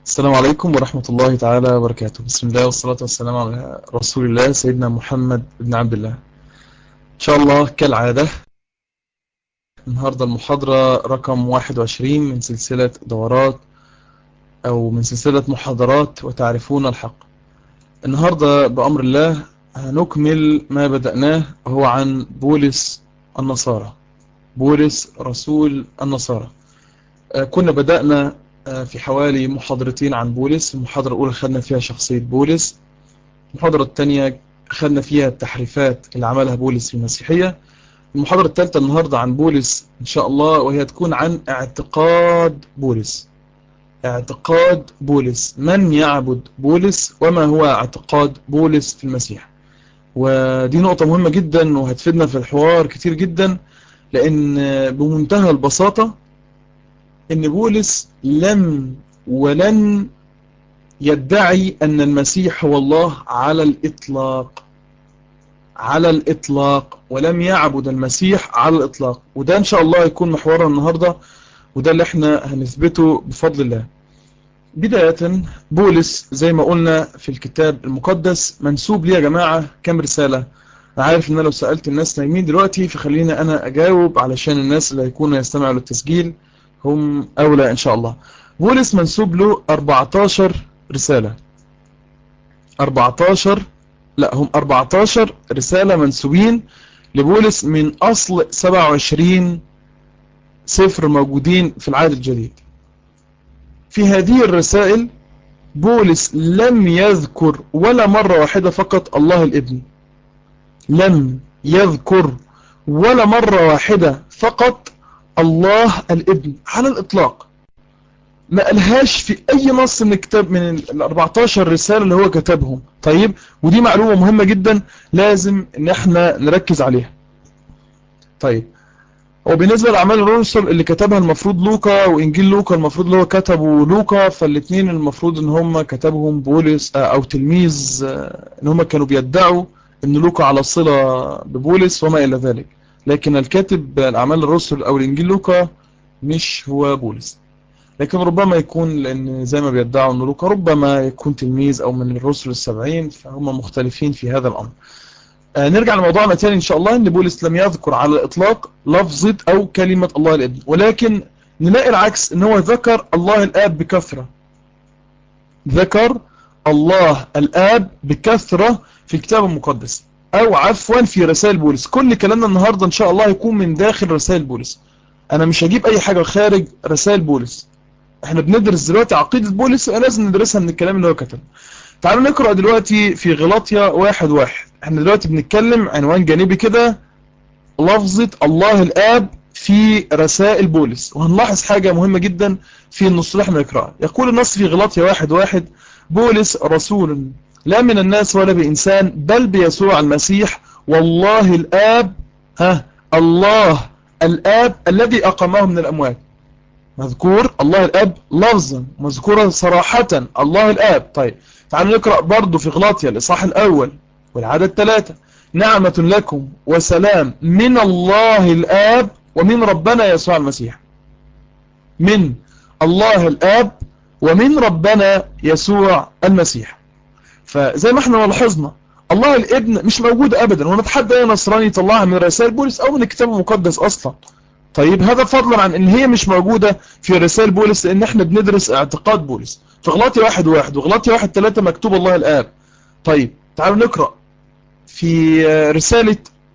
السلام عليكم ورحمة الله تعالى وبركاته. بسم الله والصلاة والسلام على رسول الله سيدنا محمد بن عبد الله. إن شاء الله كالعادة النهاردة المحاضرة رقم 21 من سلسلة دورات أو من سلسلة محاضرات وتعرفون الحق. النهاردة بأمر الله هنكمل ما بدأناه وهو عن بولس النصارى، بولس رسول النصارى. كنا بدأنا في حوالي محاضرتين عن بولس. المحاضرة الأولى خدنا فيها شخصية بولس، المحاضرة الثانية خدنا فيها التحريفات اللي عملها بولس في المسيحية. المحاضرة الثالثة النهاردة عن بولس إن شاء الله، وهي تكون عن اعتقاد بولس. اعتقاد بولس، من يعبد بولس وما هو اعتقاد بولس في المسيح. ودي نقطة مهمة جدا وهتفيدنا في الحوار كتير جدا، لأن بمنتهى البساطة إن بولس لم ولن يدعي أن المسيح هو الله على الإطلاق، على الإطلاق، ولم يعبد المسيح على الإطلاق. وده إن شاء الله يكون محورنا النهاردة، وده اللي احنا هنثبته بفضل الله. بداية بولس زي ما قلنا في الكتاب المقدس منسوب ليه يا جماعة كم رسالة؟ أنا عارف إن أنا لو سألت الناس نايمين دلوقتي، فخلينا أنا أجاوب علشان الناس اللي هيكونوا يستمعوا للتسجيل هم أولى إن شاء الله. بولس منسوب له 14 رسالة، 14 لا هم 14 رسالة منسوبين لبولس من أصل 27 سفر موجودين في العهد الجديد. في هذه الرسائل بولس لم يذكر ولا مرة واحدة فقط الله الابن، لم يذكر ولا مرة واحدة فقط الله الابن على الإطلاق. ما قالهاش في أي نص من الكتاب من ال 14 رسالة اللي هو كتبهم. طيب، ودي معلومة مهمة جدا لازم ان احنا نركز عليها. طيب، وبالنسبة لأعمال الرسل اللي كتبها المفروض لوقا، وإنجيل لوقا المفروض اللي هو كتبه لوقا، فالاثنين المفروض ان هم كتبهم بولس أو تلميذ، ان هم كانوا بيدعوا ان لوقا على صلة ببولس وما إلى ذلك. لكن الكاتب الأعمال الرسل أو الإنجيل لوقا مش هو بولس، لكن ربما يكون، لأن زي ما بيدعوا أن لوقا ربما يكون تلميذ أو من الرسل ال70، فهم مختلفين في هذا الأمر. نرجع لموضوعنا تاني إن شاء الله. أن بولس لم يذكر على الإطلاق لفظة أو كلمة الله الابن، ولكن نلاقي العكس، أن هو ذكر الله الآب بكثرة، ذكر الله الآب بكثرة في الكتاب المقدس، أو عفوا في رسائل بولس. كل كلامنا النهاردة إن شاء الله يكون من داخل رسائل بولس. أنا مش هجيب أي حاجة خارج رسائل بولس. احنا بندرس دلوقتي عقيدة بولس، لازم ندرسها من الكلام اللي هو كتبه. تعالوا نقرأ دلوقتي في غلاطيا 1:1. احنا دلوقتي بنتكلم عنوان جانبي كده، لفظة الله الآب في رسائل بولس، وهنلاحظ حاجة مهمة جدا في النص اللي احنا نقرأه. يقول النص في غلاطيا 1:1: بولس رسول لا من الناس ولا بإنسان بل بيسوع المسيح والله الآب، الله الآب الذي أقامه من الأموات. مذكور الله الأب لفظا، مذكورا صراحة الله الآب. طيب، تعالوا نقرأ برضو في غلاطيا الإصحاح الأول والعدد 3: نعمة لكم وسلام من الله الآب ومن ربنا يسوع المسيح. من الله الآب ومن ربنا يسوع المسيح. فزي ما احنا لاحظنا الله الابن مش موجود أبدا، ونتحدى أي نصراني يطلعها من رسائل بولس أو من الكتاب المقدس أصلا. طيب، هذا فضلا عن ان هي مش موجودة في رسائل بولس، لان احنا بندرس اعتقاد بولس. في غلاطيا 1:1 وغلاطيا 1:3 مكتوب الله الآب. طيب، تعالوا نقرأ في رسالة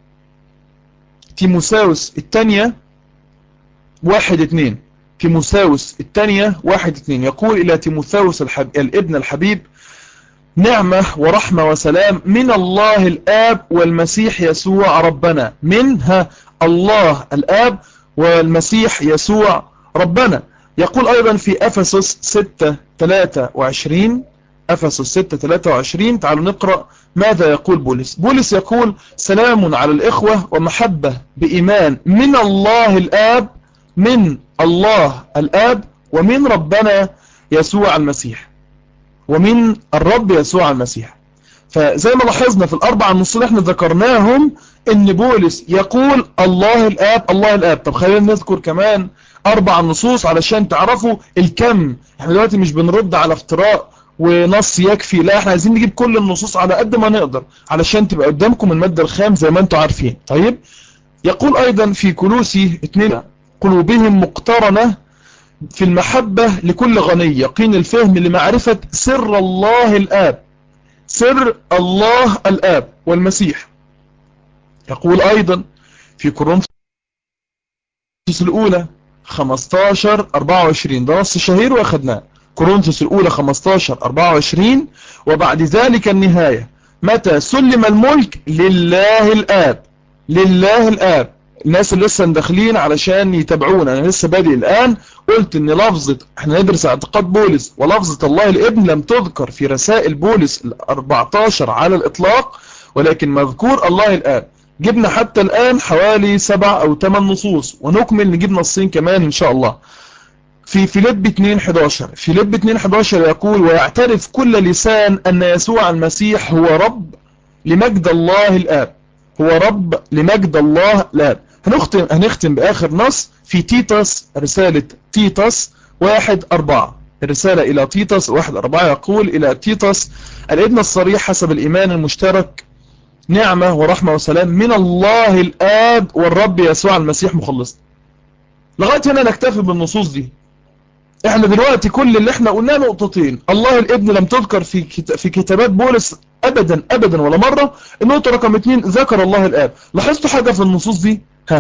تيموثاوس الثانية 1:2. تيموثاوس الثانية 1:2 يقول: إلى تيموثاوس الابن الحبيب، نعمة ورحمة وسلام من الله الآب والمسيح يسوع ربنا. منها الله الآب والمسيح يسوع ربنا. يقول أيضا في أفسس 6:23، أفسس 6:23. تعالوا نقرأ ماذا يقول بولس. بولس يقول: سلام على الإخوة ومحبة بإيمان من الله الآب، من الله الآب ومن ربنا يسوع المسيح، ومن الرب يسوع المسيح. فزي ما لاحظنا في الاربع النصوص اللي احنا ذكرناهم ان بولس يقول الله الاب الله الاب. طب خلينا نذكر كمان 4 نصوص علشان تعرفوا الكم. احنا دلوقتي مش بنرد على افتراء ونص يكفي، لا احنا عايزين نجيب كل النصوص على قد ما نقدر علشان تبقى قدامكم المادة الخام زي ما انتم عارفين. طيب يقول ايضا في كولوسي 2 قلوبهم مقترنة في المحبة لكل غني يقين الفهم لمعرفة سر الله الآب، سر الله الآب والمسيح. يقول أيضا في كورنثوس الأولى 15-24، ده نص شهير وأخذناه. كورنثوس الأولى 15-24 وبعد ذلك النهاية متى سلم الملك لله الآب. لله الآب. الناس اللي لسه داخلين علشان يتابعونا، انا لسه بادئ الان، قلت ان لفظة احنا ندرس اعتقاد بولس ولفظة الله الابن لم تذكر في رسائل بولس 14 على الاطلاق، ولكن مذكور الله الاب. جبنا حتى الان حوالي 7 أو 8 نصوص، ونكمل نجيب نصين كمان ان شاء الله. في فيليب 2:11، فيليب 2:11 يقول ويعترف كل لسان ان يسوع المسيح هو رب لمجد الله الاب. هو رب لمجد الله الاب. هنختم بآخر نص في تيتس، رسالة تيتس 1:4. الرسالة إلى تيتس 1:4 يقول إلى تيتس الابن الصريح حسب الإيمان المشترك نعمة ورحمة وسلام من الله الآب والرب يسوع المسيح مخلص. لغاية هنا نكتفي بالنصوص دي. احنا دلوقتي كل اللي احنا قلناه نقطتين. الله الابن لم تذكر في كتابات بولس ابدا ابدا ولا مرة. النقطة رقم 2 ذكر الله الاب. لاحظتوا حاجة في النصوص دي؟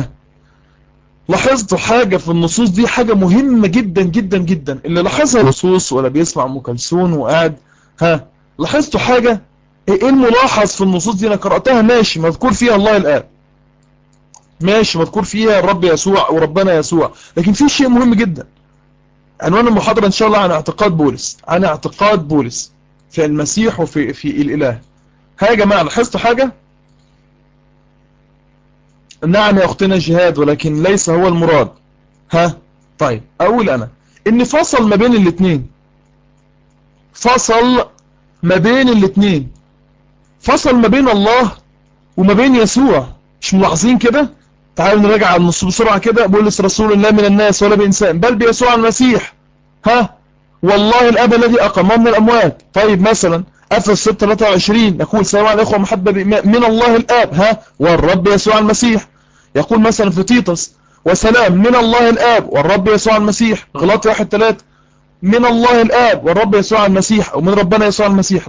لاحظتوا حاجة في النصوص دي؟ حاجة مهمة جدا جدا جدا. اللي لاحظها النصوص ولا بيسمع ام كلثوم وقاعد لاحظتوا حاجة؟ ايه الملاحظ في النصوص دي؟ انا قرأتها ماشي مذكور فيها الله الاب، ماشي مذكور فيها الرب يسوع وربنا يسوع، لكن في شيء مهم جدا. عنوان المحاضرة ان شاء الله عن اعتقاد بولس، عن اعتقاد بولس في المسيح وفي الاله. يا جماعة لاحظتوا حاجة؟ نعم يا اختنا جهاد، ولكن ليس هو المراد. طيب اقول انا ان فصل ما بين الاثنين، فصل ما بين الاثنين، فصل ما بين الله وما بين يسوع. مش ملاحظين كده؟ تعالوا نراجع على النص بسرعة كده. بولس رسول الله من الناس ولا بإنسان بل بيسوع المسيح والله الأب الذي أقامه من الأموات. طيب مثلا أفسس 6:23 يقول سلام على الإخوة محبة من الله الآب والرب يسوع المسيح. يقول مثلا في تيتس وسلام من الله الآب والرب يسوع المسيح. غلاطي 1:3 من الله الآب والرب يسوع المسيح، أو من ربنا يسوع المسيح.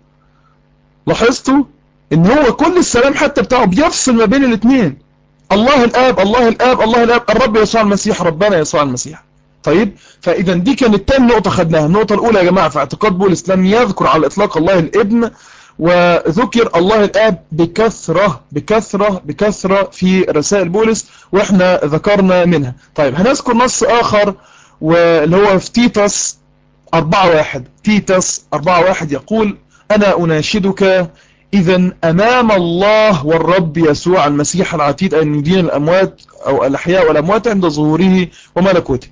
لاحظتوا إن هو كل السلام حتى بتاعه بيفصل ما بين الاثنين. الله الآب الله الآب الله الآب، الرب يسوع المسيح ربنا يسوع المسيح. طيب فإذا دي كانت تاني نقطة خدناها. النقطة الأولى يا جماعة في اعتقاد بولس لم يذكر على الإطلاق الله الابن، وذكر الله الآب بكثرة بكثرة بكثرة في رسائل بولس وإحنا ذكرنا منها. طيب هنذكر نص آخر واللي هو في تيتس 4:1. تيتس 4:1 يقول أنا أناشدك إذا أمام الله والرب يسوع المسيح العتيد أن يدين الأموات أو الأحياء والأموات عند ظهوره وملكوته.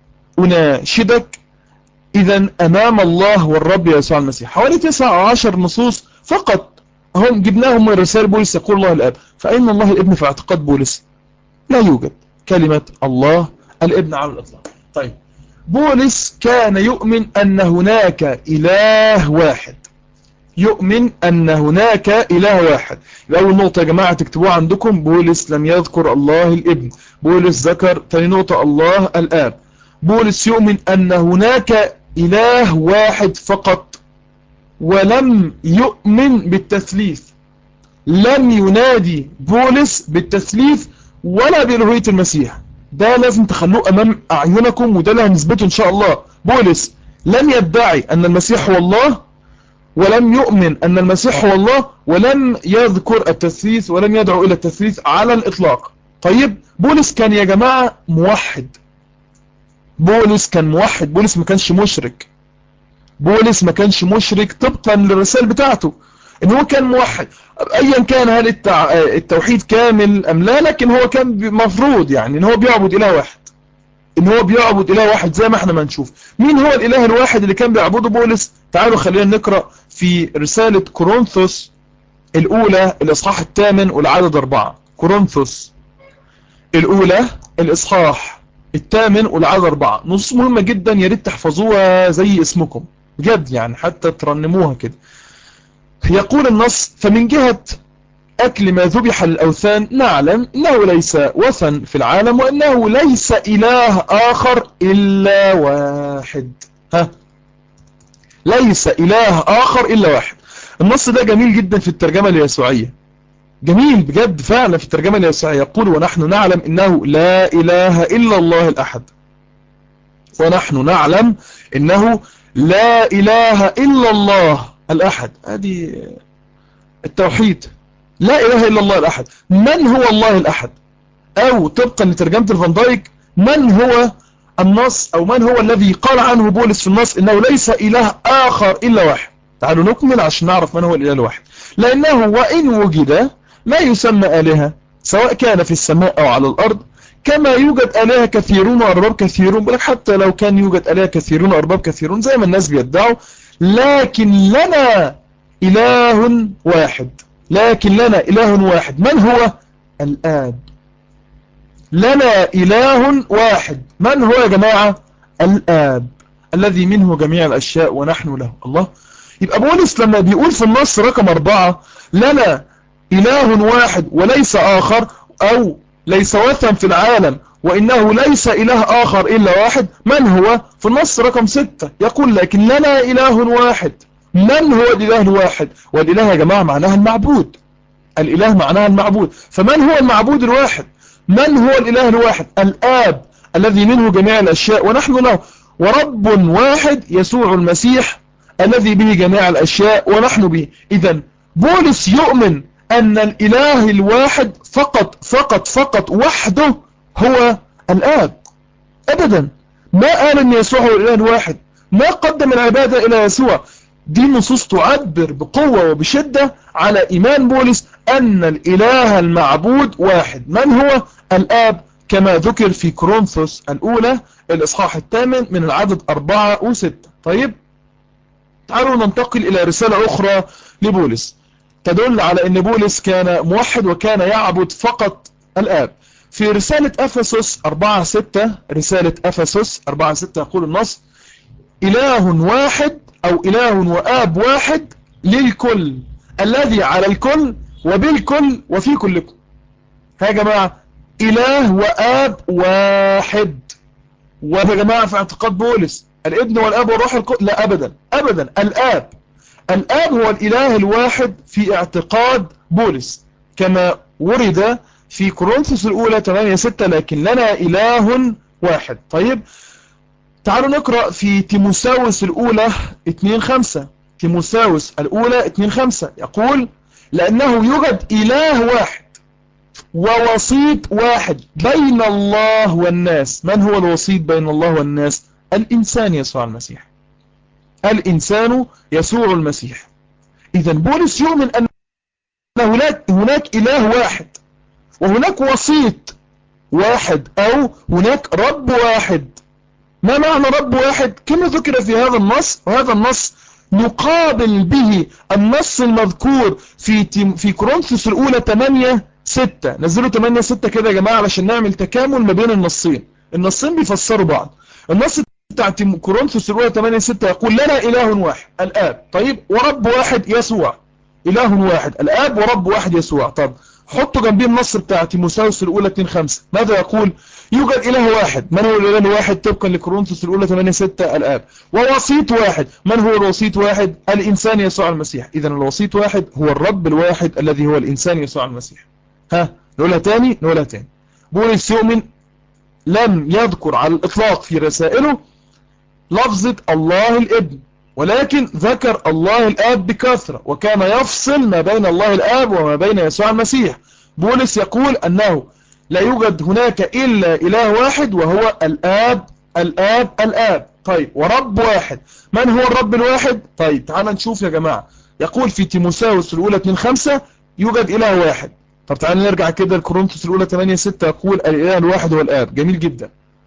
أناشدك إذا أمام الله والرب يسوع المسيح. حوالي 9 أو 10 نصوص فقط هم جبناهم من رسائل بولس يقول الله الآب. فأين الله الابن في اعتقاد بولس؟ لا يوجد كلمة الله الابن على الإطلاق. طيب بولس كان يؤمن أن هناك إله واحد، يؤمن أن هناك إله واحد. أول نقطة يا جماعة تكتبوها عندكم، بولس لم يذكر الله الابن، بولس ذكر. ثاني نقطة الله الآب. بولس يؤمن أن هناك إله واحد فقط، ولم يؤمن بالتثليث. لم ينادي بولس بالتثليث ولا بإلوهية المسيح. ده لازم تخلوه أمام أعينكم، وده اللي هنثبته إن شاء الله. بولس لم يدعي أن المسيح هو الله، ولم يؤمن أن المسيح هو الله، ولم يذكر التثليث ولم يدعو إلى التثليث على الإطلاق. طيب بولس كان يا جماعة موحد. بولس كان موحد. بولس ما كانش مشرك. بولس ما كانش مشرك طبقا للرسائل بتاعته، ان هو كان موحد. ايا كان هل التوحيد كامل ام لا، لكن هو كان مفروض يعني ان هو بيعبد اله واحد، ان هو بيعبد اله واحد زي ما احنا ما نشوف. مين هو الاله الواحد اللي كان بيعبده بولس؟ تعالوا خلينا نقرأ في رسالة كورنثوس الأولى الإصحاح 8 والعدد 4. كورنثوس الأولى الإصحاح 8 والعدد 4. نصوص مهمة جدا، يا ريت تحفظوها زي اسمكم بجد، يعني حتى ترنموها كده. يقول النص: فمن جهة أكل ما ذبح للأوثان نعلم أنه ليس وثن في العالم، وأنه ليس إله آخر إلا واحد. ليس إله آخر إلا واحد. النص ده جميل جدا في الترجمة اليسوعية، جميل بجد فعلا في الترجمة اليسوعية. يقول: ونحن نعلم أنه لا إله إلا الله الأحد. ونحن نعلم أنه لا إله إلا الله الأحد. هذه التوحيد، لا إله إلا الله الأحد. من هو الله الأحد؟ أو طبقا لترجمة الفان دايك: من هو النص، أو من هو الذي قال عنه بولس في النص إنه ليس إله آخر إلا واحد؟ تعالوا نكمل عشان نعرف من هو الإله الواحد. لأنه وإن وجد ما يسمى آلهة سواء كان في السماء أو على الأرض، كما يوجد آلهة كثيرون وأرباب كثيرون. بلك حتى لو كان يوجد آلهة كثيرون وأرباب كثيرون زي ما الناس بيدعوا، لكن لنا إله واحد. لكن لنا إله واحد. من هو؟ الآب. لنا إله واحد. من هو يا جماعة؟ الآب الذي منه جميع الأشياء ونحن له. الله. يبقى بولس لما بيقول في النص رقم 4 لنا إله واحد وليس آخر، أو ليس وثن في العالم وإنه ليس إله آخر إلا واحد، من هو؟ في النص رقم 6 يقول: لكن لنا إله واحد. من هو الإله الواحد؟ والإله يا جماعة معناها المعبود. الإله معناها المعبود. فمن هو المعبود الواحد؟ من هو الإله الواحد؟ الآب الذي منه جميع الأشياء ونحن له. ورب واحد يسوع المسيح الذي به جميع الأشياء ونحن به. إذن بولس يؤمن أن الإله الواحد فقط فقط فقط وحده هو الآب. أبدا ما قال أن يسوع هو الإله الواحد، ما قدم العبادة إلى يسوع. دي نصوص تعبر بقوة وبشدة على إيمان بولس أن الإله المعبود واحد. من هو؟ الآب، كما ذكر في كورنثوس الأولى الإصحاح 8 من العدد 4 و6. طيب تعالوا ننتقل إلى رسالة أخرى لبولس تدل على أن بولس كان موحد وكان يعبد فقط الآب. في رسالة أفسس 4:6، رسالة أفسس 4:6 يقول النص: إله واحد أو إله وآب واحد للكل، الذي على الكل وبالكل وفي كلكم. ها يا جماعة، إله وآب واحد. ويا جماعة في اعتقاد بولس الابن والآب والروح القدس؟ لا أبدا أبدا. الآب هو الإله الواحد في اعتقاد بولس، كما ورد في كورنثوس الأولى 8:6: لكن لنا إله واحد. طيب تعالوا نقرأ في تيموثاوس الأولى 2:5. تيموثاوس الأولى 2:5 يقول: لأنه يوجد إله واحد ووسيط واحد بين الله والناس. من هو الوسيط بين الله والناس؟ الإنسان يسوع المسيح. الإنسان يسوع المسيح. إذن بولس يؤمن أن هناك إله واحد، وهناك وسيط واحد، أو هناك رب واحد. ما معنى رب واحد؟ كما ذكر في هذا النص، وهذا النص نقابل به النص المذكور في كورنثوس الأولى 8:6. نزلوا 8:6 كده يا جماعة علشان نعمل تكامل ما بين النصين. النصين بيفسروا بعض. النص بتاع كورنثوس الأولى 8:6 يقول: لنا إله واحد الآب. طيب ورب واحد يسوع. إله واحد الآب ورب واحد يسوع. طب حطوا جنبيه النص بتاع تيموثاوس الأولى 2:5. ماذا يقول؟ يوجد إله واحد. من هو الإله الواحد طبقا لكورنثوس الأولى 8:6؟ الآب. ووسيط واحد. من هو الوسيط واحد؟ الإنسان يسوع المسيح. إذن الوسيط واحد هو الرب الواحد الذي هو الإنسان يسوع المسيح. نقولها تاني. بولس يؤمن، لم يذكر على الإطلاق في رسائله لفظة الله الابن، ولكن ذكر الله الآب بكثرة، وكان يفصل ما بين الله الآب وما بين يسوع المسيح. بولس يقول أنه لا يوجد هناك إلا إله واحد وهو الآب الآب الآب. طيب ورب واحد. من هو الرب الواحد؟ طيب تعال نشوف يا جماعة. يقول في تيموثاوس الأولى 2:5 يوجد إله واحد. طب تعال نرجع كده لكورنثوس الأولى 8:6 يقول الإله الواحد هو الآب. جميل جدا.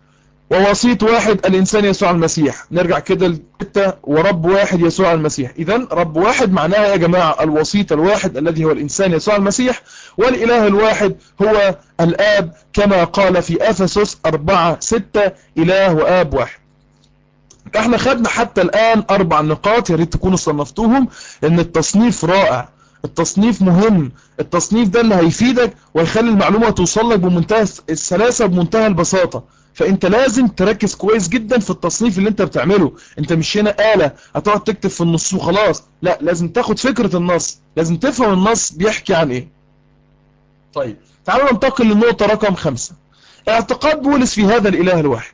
ووسيط واحد الإنسان يسوع المسيح. نرجع كده للستة، ورب واحد يسوع المسيح. إذن رب واحد معناها يا جماعة الوسيط الواحد الذي هو الإنسان يسوع المسيح، والإله الواحد هو الآب كما قال في أفسس 4:6 إله وآب واحد. احنا خدنا حتى الآن 4 نقاط، يا ريت تكونوا صنفتوهم، لأن التصنيف رائع، التصنيف مهم، التصنيف ده اللي هيفيدك ويخلي المعلومة توصل لك بمنتهى السلاسة بمنتهى البساطة. فانت لازم تركز كويس جدا في التصنيف اللي انت بتعمله. انت مش هنا آلة هتقعد تكتب في النص وخلاص، لا، لازم تاخد فكرة النص، لازم تفهم النص بيحكي عن ايه. طيب تعالوا ننتقل للنقطة رقم 5، اعتقاد بولس في هذا الإله الواحد.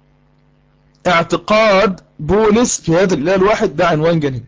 اعتقاد بولس في هذا الإله الواحد ده عنوان جانبي،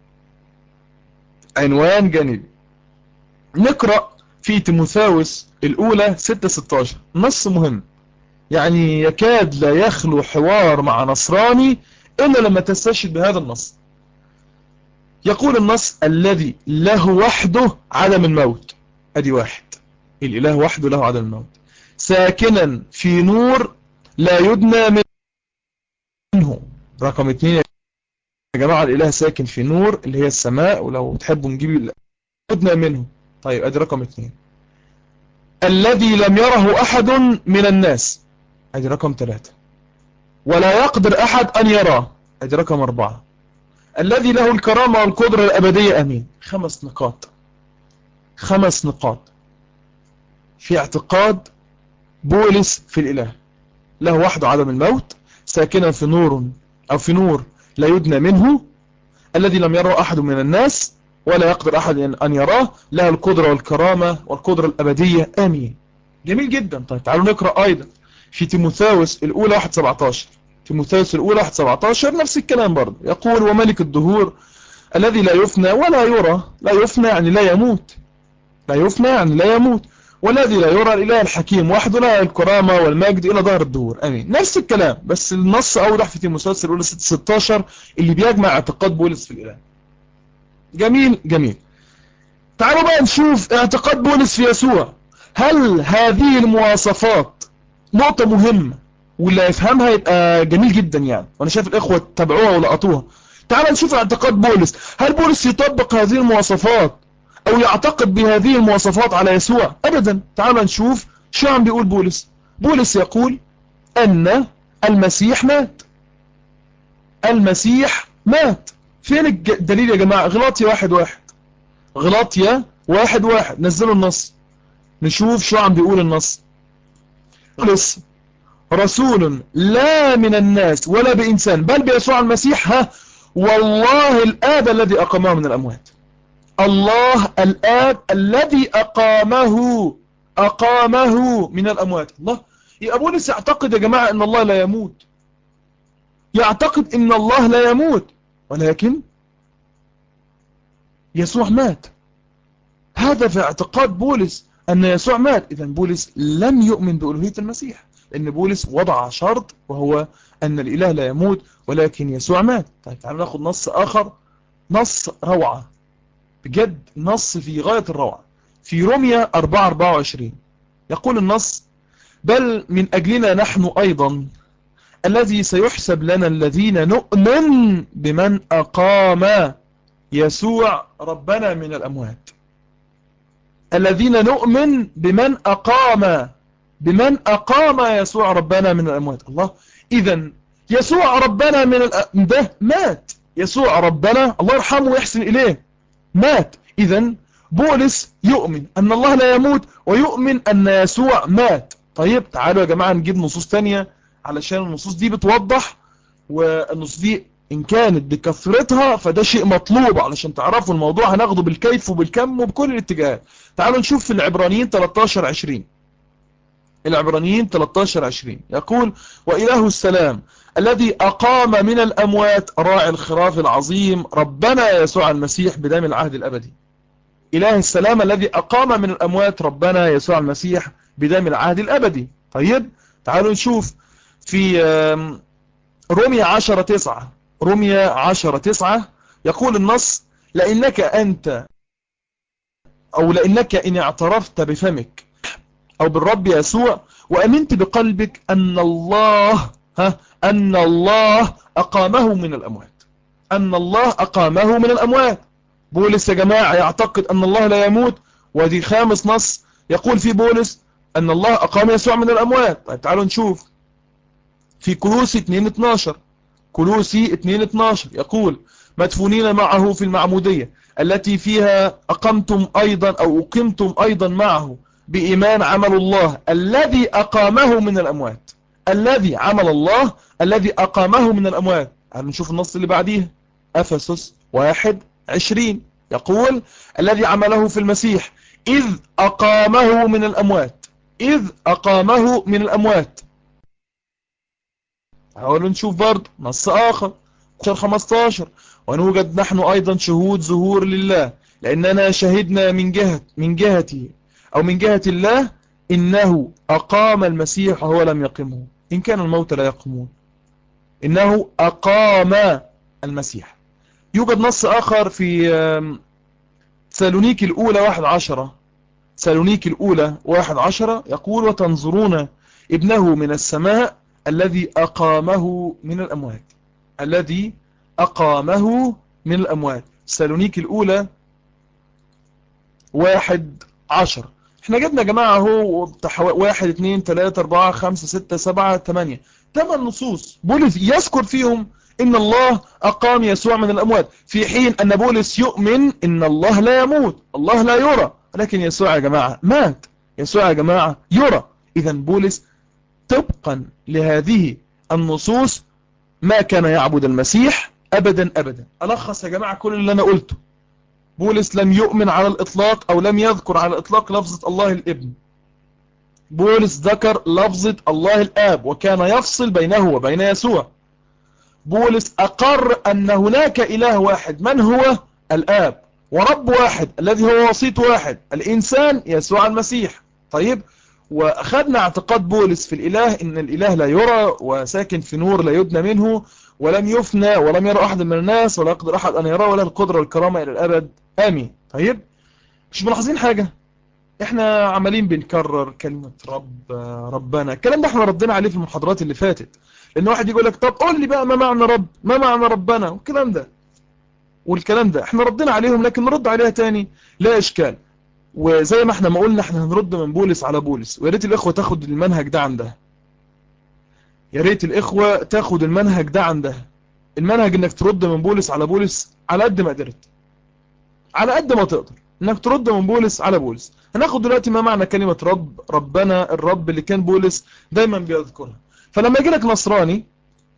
عنوان جانبي. نقرأ في تيموثاوس الأولى 6:16، نص مهم، يعني يكاد لا يخلو حوار مع نصراني إلا لما تستشهد بهذا النص. يقول النص: الذي له وحده عدم الموت. أدي واحد، الإله وحده له عدم الموت، ساكنا في نور لا يدنى منه. رقم 2 يا جماعة، الإله ساكن في نور اللي هي السماء، ولو تحبوا نجيب يدنى منه. طيب أدي رقم 2. الذي لم يره أحد من الناس. أدي رقم 3. ولا يقدر أحد أن يراه. أدي رقم 4. الذي له الكرامة والقدرة الأبدية. أمين. 5 نقاط، 5 نقاط في اعتقاد بولس في الإله. له وحده عدم الموت، ساكنا في نور أو في نور لا يدنى منه، الذي لم يره أحد من الناس ولا يقدر أحد أن يراه، له القدرة والكرامة والقدرة الأبدية. آمين. جميل جدا. طيب تعالوا نقرأ أيضا في تيموثاوس الأولى 1:17. تيموثاوس الأولى 1:17 نفس الكلام برضه، يقول: وملك الدهور الذي لا يفنى ولا يرى. لا يفنى يعني لا يموت، لا يفنى يعني لا يموت، والذي لا يرى الإله الحكيم وحده له الكرامة والمجد إلى ظهر الدهور. أمين. نفس الكلام، بس النص أوضح في تيموثاوس الأولى 6:16 اللي بيجمع اعتقاد بولس في الإله. جميل جميل. تعالوا بقى نشوف اعتقاد بولس في يسوع. هل هذه المواصفات نقطة مهمة، واللي يفهمها يبقى جميل جدا يعني، وانا شايف الاخوة تابعوها ولقطوها. تعالوا نشوف اعتقاد بولس. هل بولس يطبق هذه المواصفات او يعتقد بهذه المواصفات على يسوع؟ ابدا. تعالوا نشوف شو عم بيقول بولس. بولس يقول ان المسيح مات. المسيح مات. فين الدليل يا جماعة؟ غلاطيا 1:1. غلاطيا 1:1. نزلوا النص نشوف شو عم بيقول النص. بولس رسول لا من الناس ولا بإنسان بل بيسوع المسيح، والله الآب الذي أقامه من الأموات. الله الآب الذي أقامه من الأموات. الله. يبقى بولس يعتقد يا جماعة أن الله لا يموت، يعتقد أن الله لا يموت، ولكن يسوع مات. هذا في اعتقاد بولس أن يسوع مات. إذن بولس لم يؤمن بألوهية المسيح، لأن بولس وضع شرط وهو أن الإله لا يموت ولكن يسوع مات. طيب تعالوا ناخد نص آخر، نص روعة بجد، نص في غاية الروعة، في روميا 4:24. يقول النص: بل من أجلنا نحن أيضا الذي سيحسب لنا الذين نؤمن بمن أقام يسوع ربنا من الأموات. الذين نؤمن بمن أقام يسوع ربنا من الأموات. الله. إذن يسوع ربنا ده مات. يسوع ربنا الله يرحمه ويحسن إليه مات. إذن بولس يؤمن أن الله لا يموت ويؤمن أن يسوع مات. طيب تعالوا يا جماعة نجيب نصوص تانية علشان النصوص دي بتوضح، والنصوص دي إن كانت بكثرتها فده شيء مطلوب علشان تعرفوا الموضوع هناخده بالكيف وبالكم وبكل الاتجاهات. تعالوا نشوف في العبرانيين 13:20. العبرانيين 13:20 يقول: وإله السلام الذي أقام من الأموات راعي الخراف العظيم ربنا يسوع المسيح بدم العهد الأبدي. إله السلام الذي أقام من الأموات ربنا يسوع المسيح بدم العهد الأبدي. طيب تعالوا نشوف في روميا 10:9. روميا 10:9 يقول النص: لأنك إن اعترفت بفمك أو بالرب يسوع وأمنت بقلبك أن الله أن الله أقامه من الأموات. أن الله أقامه من الأموات. بولس يا جماعة يعتقد أن الله لا يموت، ودي خامس نص يقول في بولس أن الله أقام يسوع من الأموات. طيب تعالوا نشوف في كولوسي 2:12. كولوسي 2:12 يقول مدفونين معه في المعمودية التي فيها أقمتم أيضا أو أقمتم أيضا معه بإيمان عمل الله الذي أقامه من الأموات. الذي عمل الله الذي أقامه من الأموات. هنشوف النص اللي بعديه أفسس 1:20 يقول الذي عمله في المسيح إذ أقامه من الأموات. إذ أقامه من الأموات. حاولوا نشوف برضه نص آخر 15 ونوجد نحن أيضا شهود ظهور لله لأننا شهدنا من جهته أو من جهة الله إنه أقام المسيح وهو لم يقمه إن كان الموت لا يقومون. إنه أقام المسيح. يوجد نص آخر في تسالونيكي الأولى 1:10. تسالونيكي الأولى 1:10 يقول وتنظرون ابنه من السماء الذي أقامه من الأموات. الذي أقامه من الأموات. تسالونيكي الأولى 1:10. احنا جبنا يا جماعة اهو 1 2 3 4 5 6 7 8 8 نصوص بولس يذكر فيهم ان الله اقام يسوع من الاموات، في حين ان بولس يؤمن ان الله لا يموت، الله لا يرى، لكن يسوع يا جماعة مات. يسوع يا جماعة يرى. اذا بولس طبقا لهذه النصوص ما كان يعبد المسيح ابدا ابدا. الخص يا جماعة كل اللي انا قلته. بولس لم يؤمن على الإطلاق أو لم يذكر على الإطلاق لفظة الله الابن. بولس ذكر لفظة الله الآب وكان يفصل بينه وبين يسوع. بولس أقر أن هناك إله واحد من هو الآب، ورب واحد الذي هو وسيط واحد الإنسان يسوع المسيح. طيب، وأخذنا اعتقاد بولس في الإله إن الإله لا يرى وساكن في نور لا يدنى منه ولم يفنى ولم يرى أحد من الناس ولا يقدر أحد أن يراه ولا القدرة والكرامة إلى الأبد آمين. طيب، مش ملاحظين حاجة؟ احنا عمالين بنكرر كلمة ربنا. الكلام ده احنا ردينا عليه في المحاضرات اللي فاتت، لأن واحد يقول لك طب قول لي بقى ما معنى رب، ما معنى ربنا، والكلام ده احنا ردينا عليهم، لكن نرد عليها تاني لا إشكال. وزي ما احنا ما قلنا احنا هنرد من بولس على بولس، ويا ريت الإخوة تاخد المنهج ده عندها. يا ريت الإخوة تاخد المنهج ده عندها. المنهج انك ترد من بولس على بولس على قد ما قدرت، على قد ما تقدر انك ترد من بولس على بولس. هناخد دلوقتي ما معنى كلمة رب، ربنا، الرب اللي كان بولس دايما بيذكرها. فلما يجي لك نصراني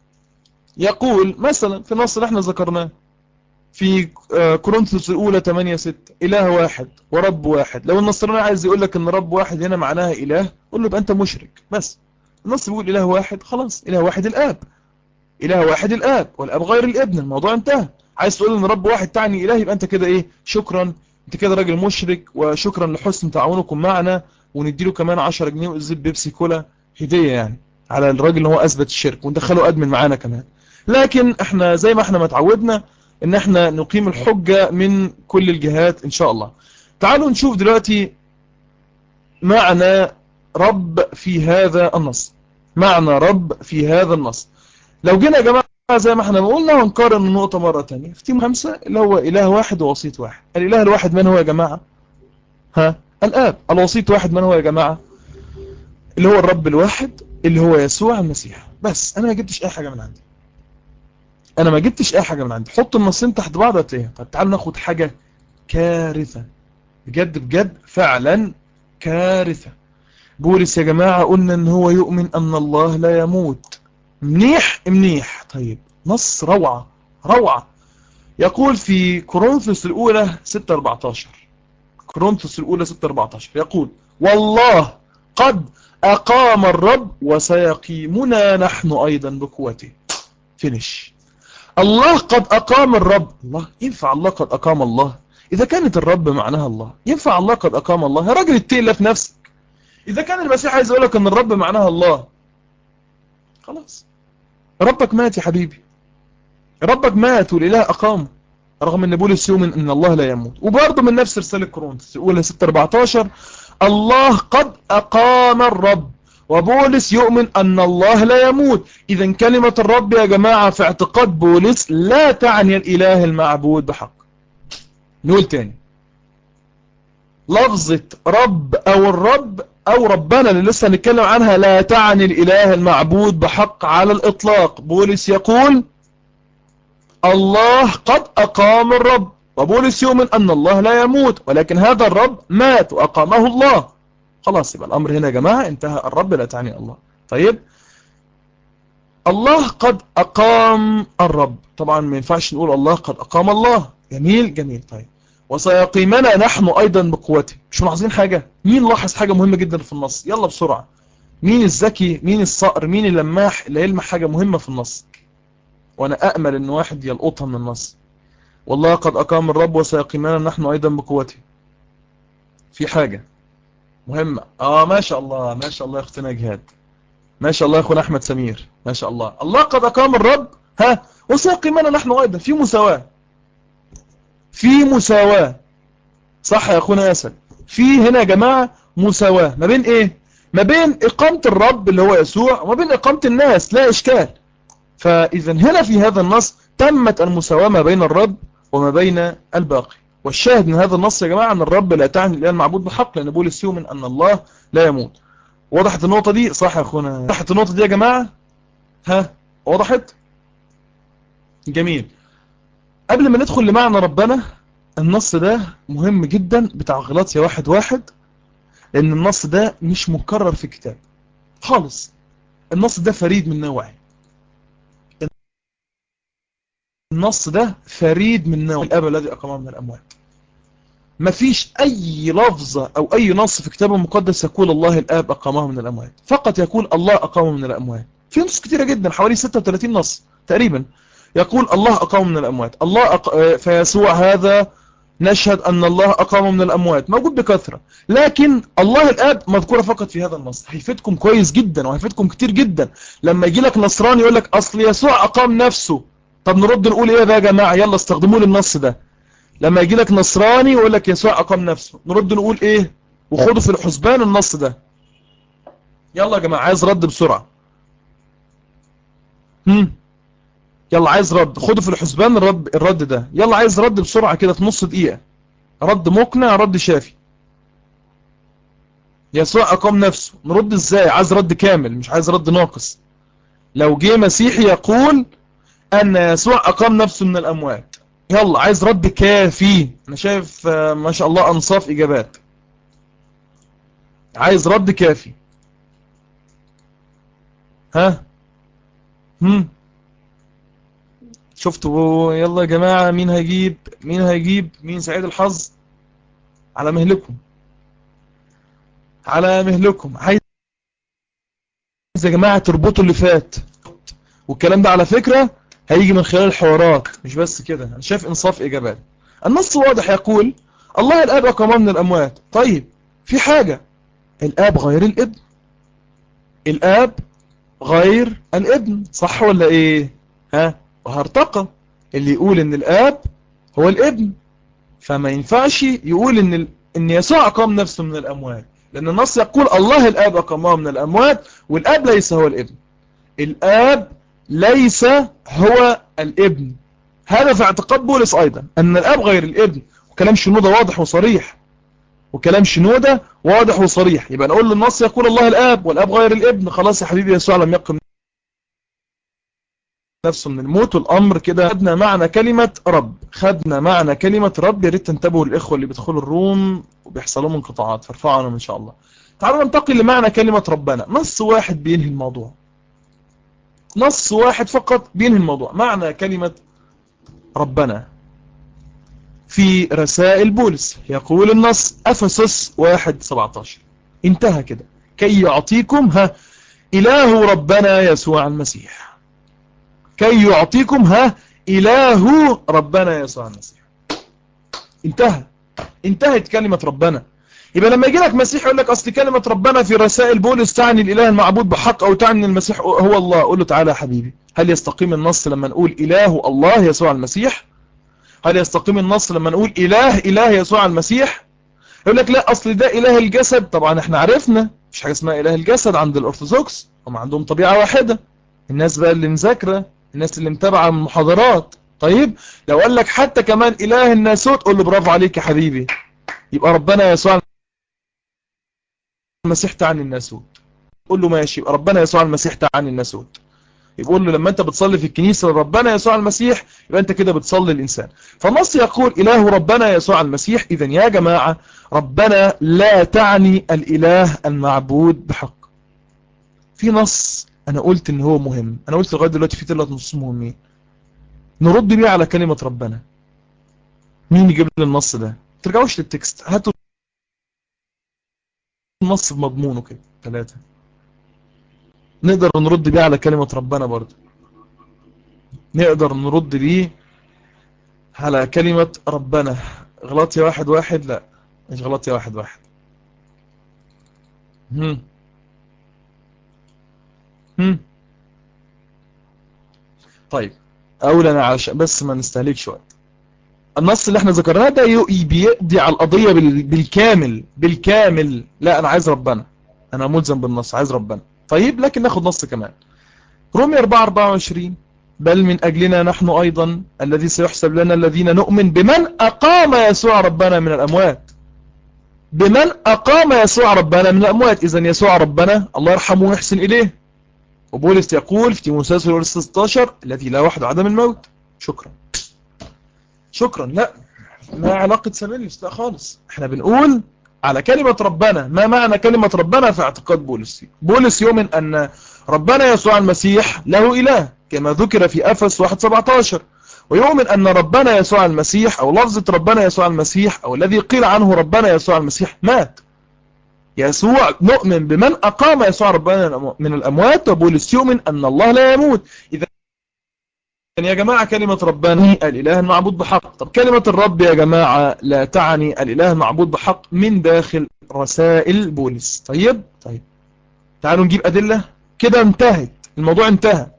يقول مثلا في النص اللي احنا ذكرناه في كورنثوس الأولى 8:6 إله واحد ورب واحد، لو النصراني عايز يقول لك ان رب واحد هنا معناها إله، قول له يبقى انت مشرك. بس النص بيقول إله واحد، خلاص إله واحد الآب، إله واحد الآب والآب غير الابن، الموضوع انتهى. عايز تقول ان رب واحد تعني إله، يبقى انت كده ايه، شكرا، انت كده راجل مشرك، وشكرا لحسن تعاونكم معنا، ونديله كمان 10 جنيه وزيت بيبسي كولا هدية يعني على الراجل اللي هو اثبت الشرك، وندخله ادمن معانا كمان. لكن احنا زي ما احنا متعودنا ان احنا نقيم الحجة من كل الجهات ان شاء الله. تعالوا نشوف دلوقتي معنى رب في هذا النص. معنى رب في هذا النص. لو جينا يا جماعة زي ما احنا قلنا ونقارن النقطة مرة تانية في تيم 5 اللي هو إله واحد ووسيط واحد. الإله الواحد من هو يا جماعة؟ الآب. الوسيط واحد من هو يا جماعة؟ اللي هو الرب الواحد اللي هو يسوع المسيح. بس أنا ما جبتش أي حاجة من عندي. حط النصين تحت بعض هتلاقيها. طب تعالوا ناخد حاجة كارثة بجد بجد، فعلا كارثة. بولس يا جماعة قلنا ان هو يؤمن ان الله لا يموت. منيح. طيب، نص روعة. يقول في كورنثوس الأولى 6:14. كورنثوس الأولى 6:14 يقول والله قد أقام الرب وسيقيمنا نحن أيضا بقوته. فينش. الله قد أقام الرب. الله ينفع الله قد أقام الله؟ إذا كانت الرب معناها الله، ينفع الله قد أقام الله؟ يا راجل اتقل في نفسك. إذا كان المسيح عايز يقولك أن الرب معناها الله، خلاص ربك مات يا حبيبي، ربك مات والإله أقامه، رغم أن بولس يؤمن أن الله لا يموت. وبرضه من نفس رسالة كورنثوس الأولى 6:14 الله قد أقام الرب وبولس يؤمن أن الله لا يموت. إذن كلمة الرب يا جماعة في اعتقاد بولس لا تعني الإله المعبود بحق. نقول تاني، لفظة رب أو الرب أو ربنا اللي لسه نتكلم عنها لا تعني الإله المعبود بحق على الإطلاق. بولس يقول الله قد أقام الرب، وبولس يؤمن أن الله لا يموت، ولكن هذا الرب مات وأقامه الله. خلاص، يبقى الأمر هنا يا جماعة انتهى. الرب لا تعني الله. طيب، الله قد أقام الرب، طبعا ما ينفعش نقول الله قد أقام الله. جميل جميل. طيب، وسيقيمنا نحن أيضا بقوته. مش ملاحظين حاجة؟ مين لاحظ حاجة مهمة جدا في النص؟ يلا بسرعة، مين الذكي، مين الصقر، مين اللماح اللي يلمح حاجة مهمة في النص؟ وأنا أأمل أن واحد يلقطها من النص. والله قد أقام الرب وسيقيمنا نحن أيضا بقوته. في حاجة مهمة. ما شاء الله، ما شاء الله يا أختنا جهاد، ما شاء الله يا أخونا أحمد سمير، ما شاء الله. الله قد أقام الرب وسيقيمنا نحن أيضا. في مساواة، في مساواة، صح يا أخونا ياسر؟ في هنا يا جماعة مساواة ما بين إيه؟ ما بين إقامة الرب اللي هو يسوع وما بين إقامة الناس، لا إشكال. فإذا هنا في هذا النص تمت المساواة ما بين الرب وما بين الباقي. والشاهد من هذا النص يا جماعة أن الرب لا تعني الإله المعبود بحق، لأن بولس يؤمن أن الله لا يموت. وضحت النقطة دي؟ صح يا أخونا؟ وضحت النقطة دي يا جماعة؟ وضحت؟ جميل. قبل ما ندخل لمعنى ربنا، النص ده مهم جدا بتاع غلاطيا 1:1، لأن النص ده مش مكرر في الكتاب خالص. النص ده فريد من نوعه. النص ده فريد من نوعه. الأب الذي أقامه من الأموات. مفيش أي لفظة أو أي نص في الكتاب المقدس يقول الله الآب أقامه من الأموات، فقط يقول الله أقامه من الأموات. في نصوص كتيرة جدا، حوالي 36 نص تقريبا يقول الله أقامه من الأموات. فيسوع هذا نشهد أن الله أقامه من الأموات، موجود بكثرة. لكن الله الآب مذكورة فقط في هذا النص. هيفيدكم كويس جدا وهيفيدكم كتير جدا لما يجي لك نصراني يقول لك أصل يسوع أقام نفسه. طب نرد نقول إيه بقى يا جماعة؟ يلا استخدموا لي النص ده. لما يجي لك نصراني ويقول لك يسوع أقام نفسه، نرد نقول إيه؟ وخدوا في الحسبان النص ده. يلا يا جماعة، عايز رد بسرعة. يلا عايز رد، خدوا في الحسبان الرد ده. يلا عايز رد بسرعة كده في نص دقيقة، رد مقنع، رد شافي. يسوع أقام نفسه، نرد ازاي؟ عايز رد كامل، مش عايز رد ناقص. لو جه مسيحي يقول أن يسوع أقام نفسه من الأموات، يلا عايز رد كافي. أنا شايف ما شاء الله أنصاف إجابات. عايز رد كافي. شفتوا؟ يلا يا جماعة، مين هيجيب؟ مين هيجيب؟ مين سعيد الحظ؟ على مهلكم، على مهلكم. عايز يا جماعة تربطوا اللي فات، والكلام ده على فكرة هيجي من خلال الحوارات، مش بس كده. أنا شايف إنصاف إجابات. النص واضح، يقول الله الآب أقام من الأموات. طيب، في حاجة، الآب غير الابن، الآب غير الابن، صح ولا إيه؟ وهرتقى اللي يقول إن الآب هو الابن، فما ينفعش يقول إن يسوع أقام نفسه من الأموات، لأن النص يقول الله الآب أقامه من الأموات، والآب ليس هو الابن. الآب ليس هو الابن. هذا في اعتقاد بولس أيضا، أن الآب غير الابن. وكلام شنودة واضح وصريح، وكلام شنودة واضح وصريح. يبقى نقول للنص يقول الله الآب والآب غير الابن، خلاص يا حبيبي، يسوع لم يقم نفسه من الموت. والأمر كده خدنا معنى كلمة رب، خدنا معنى كلمة رب. يا ريت تنتبهوا الإخوة اللي بيدخلوا الروم وبيحصلوا انقطاعات، فارفعوا عنهم إن شاء الله. تعالوا ننتقل لمعنى كلمة ربنا. نص واحد بينهي الموضوع، نص واحد فقط بينهي الموضوع. معنى كلمة ربنا في رسائل بولس، يقول النص أفسس 1:17، انتهى كده. كي يعطيكم إله ربنا يسوع المسيح، كي يعطيكم إله ربنا يسوع المسيح. انتهى، انتهت كلمة ربنا. يبقى لما يجي لك مسيح يقول لك أصل كلمة ربنا في رسائل بولس تعني الإله المعبود بحق أو تعني المسيح هو الله، قول له تعالى يا حبيبي، هل يستقيم النص لما نقول إله الله يسوع المسيح؟ هل يستقيم النص لما نقول إله يسوع المسيح؟ يقول لك لا، أصل ده إله الجسد. طبعا احنا عرفنا مش حاجة اسمها إله الجسد عند الأرثوذكس، هم عندهم طبيعة واحدة. الناس بقى اللي مذاكرة، الناس اللي متابعة من المحاضرات. طيب لو قال لك حتى كمان إله الناسوت، قول له برافو عليك يا حبيبي، يبقى ربنا يسوع المسيح تعني الناسوت. قول له ماشي، يبقى ربنا يسوع المسيح تعني الناسوت. يقول له لما انت بتصلي في الكنيسة ربنا يسوع المسيح، يبقى انت كده بتصلي الانسان. فالنص يقول اله ربنا يسوع المسيح. اذا يا جماعة ربنا لا تعني الاله المعبود بحق. في نص انا قلت ان هو مهم، انا قلت لغاية دلوقتي في 3 نصوص مهمين نرد بيه على كلمة ربنا. مين يجيب لي النص ده؟ ترجعوش للتكست، هاتوا النص بمضمونه كده 3 نقدر نرد بيه على كلمة ربنا. برضه نقدر نرد بيه على كلمة ربنا. غلطي 1:1، لا مش غلطي 1:1. هم هم طيب اولا عشان بس ما نستهلكش وقت، النص اللي احنا ذكرناه ده بيقضي على القضية بالكامل. لا انا عايز ربنا، انا ملزم بالنص، عايز ربنا. طيب لكن ناخد نص كمان. رومية 4:24 بل من اجلنا نحن ايضا الذي سيحسب لنا الذين نؤمن بمن اقام يسوع ربنا من الاموات. بمن اقام يسوع ربنا من الاموات. اذا يسوع ربنا الله يرحمه ويحسن اليه. وبولس يقول في تيموثاوس 16 الذي لا وحده عدم الموت. شكرا لا ما علاقة سابيليوس، لا خالص. احنا بنقول على كلمة ربنا. ما معنى كلمة ربنا في اعتقاد بولس؟ بولس يؤمن ان ربنا يسوع المسيح له اله كما ذكر في افس 1:17، ويؤمن ان ربنا يسوع المسيح او لفظة ربنا يسوع المسيح او الذي قيل عنه ربنا يسوع المسيح مات. يسوع نؤمن بمن اقام يسوع ربنا من الاموات، وبولس يؤمن ان الله لا يموت. اذا يا جماعة كلمة ربنا الإله المعبود بحق. طب كلمة الرب يا جماعة لا تعني الإله المعبود بحق من داخل رسائل بولس. طيب تعالوا نجيب أدلة كده. انتهت الموضوع، انتهى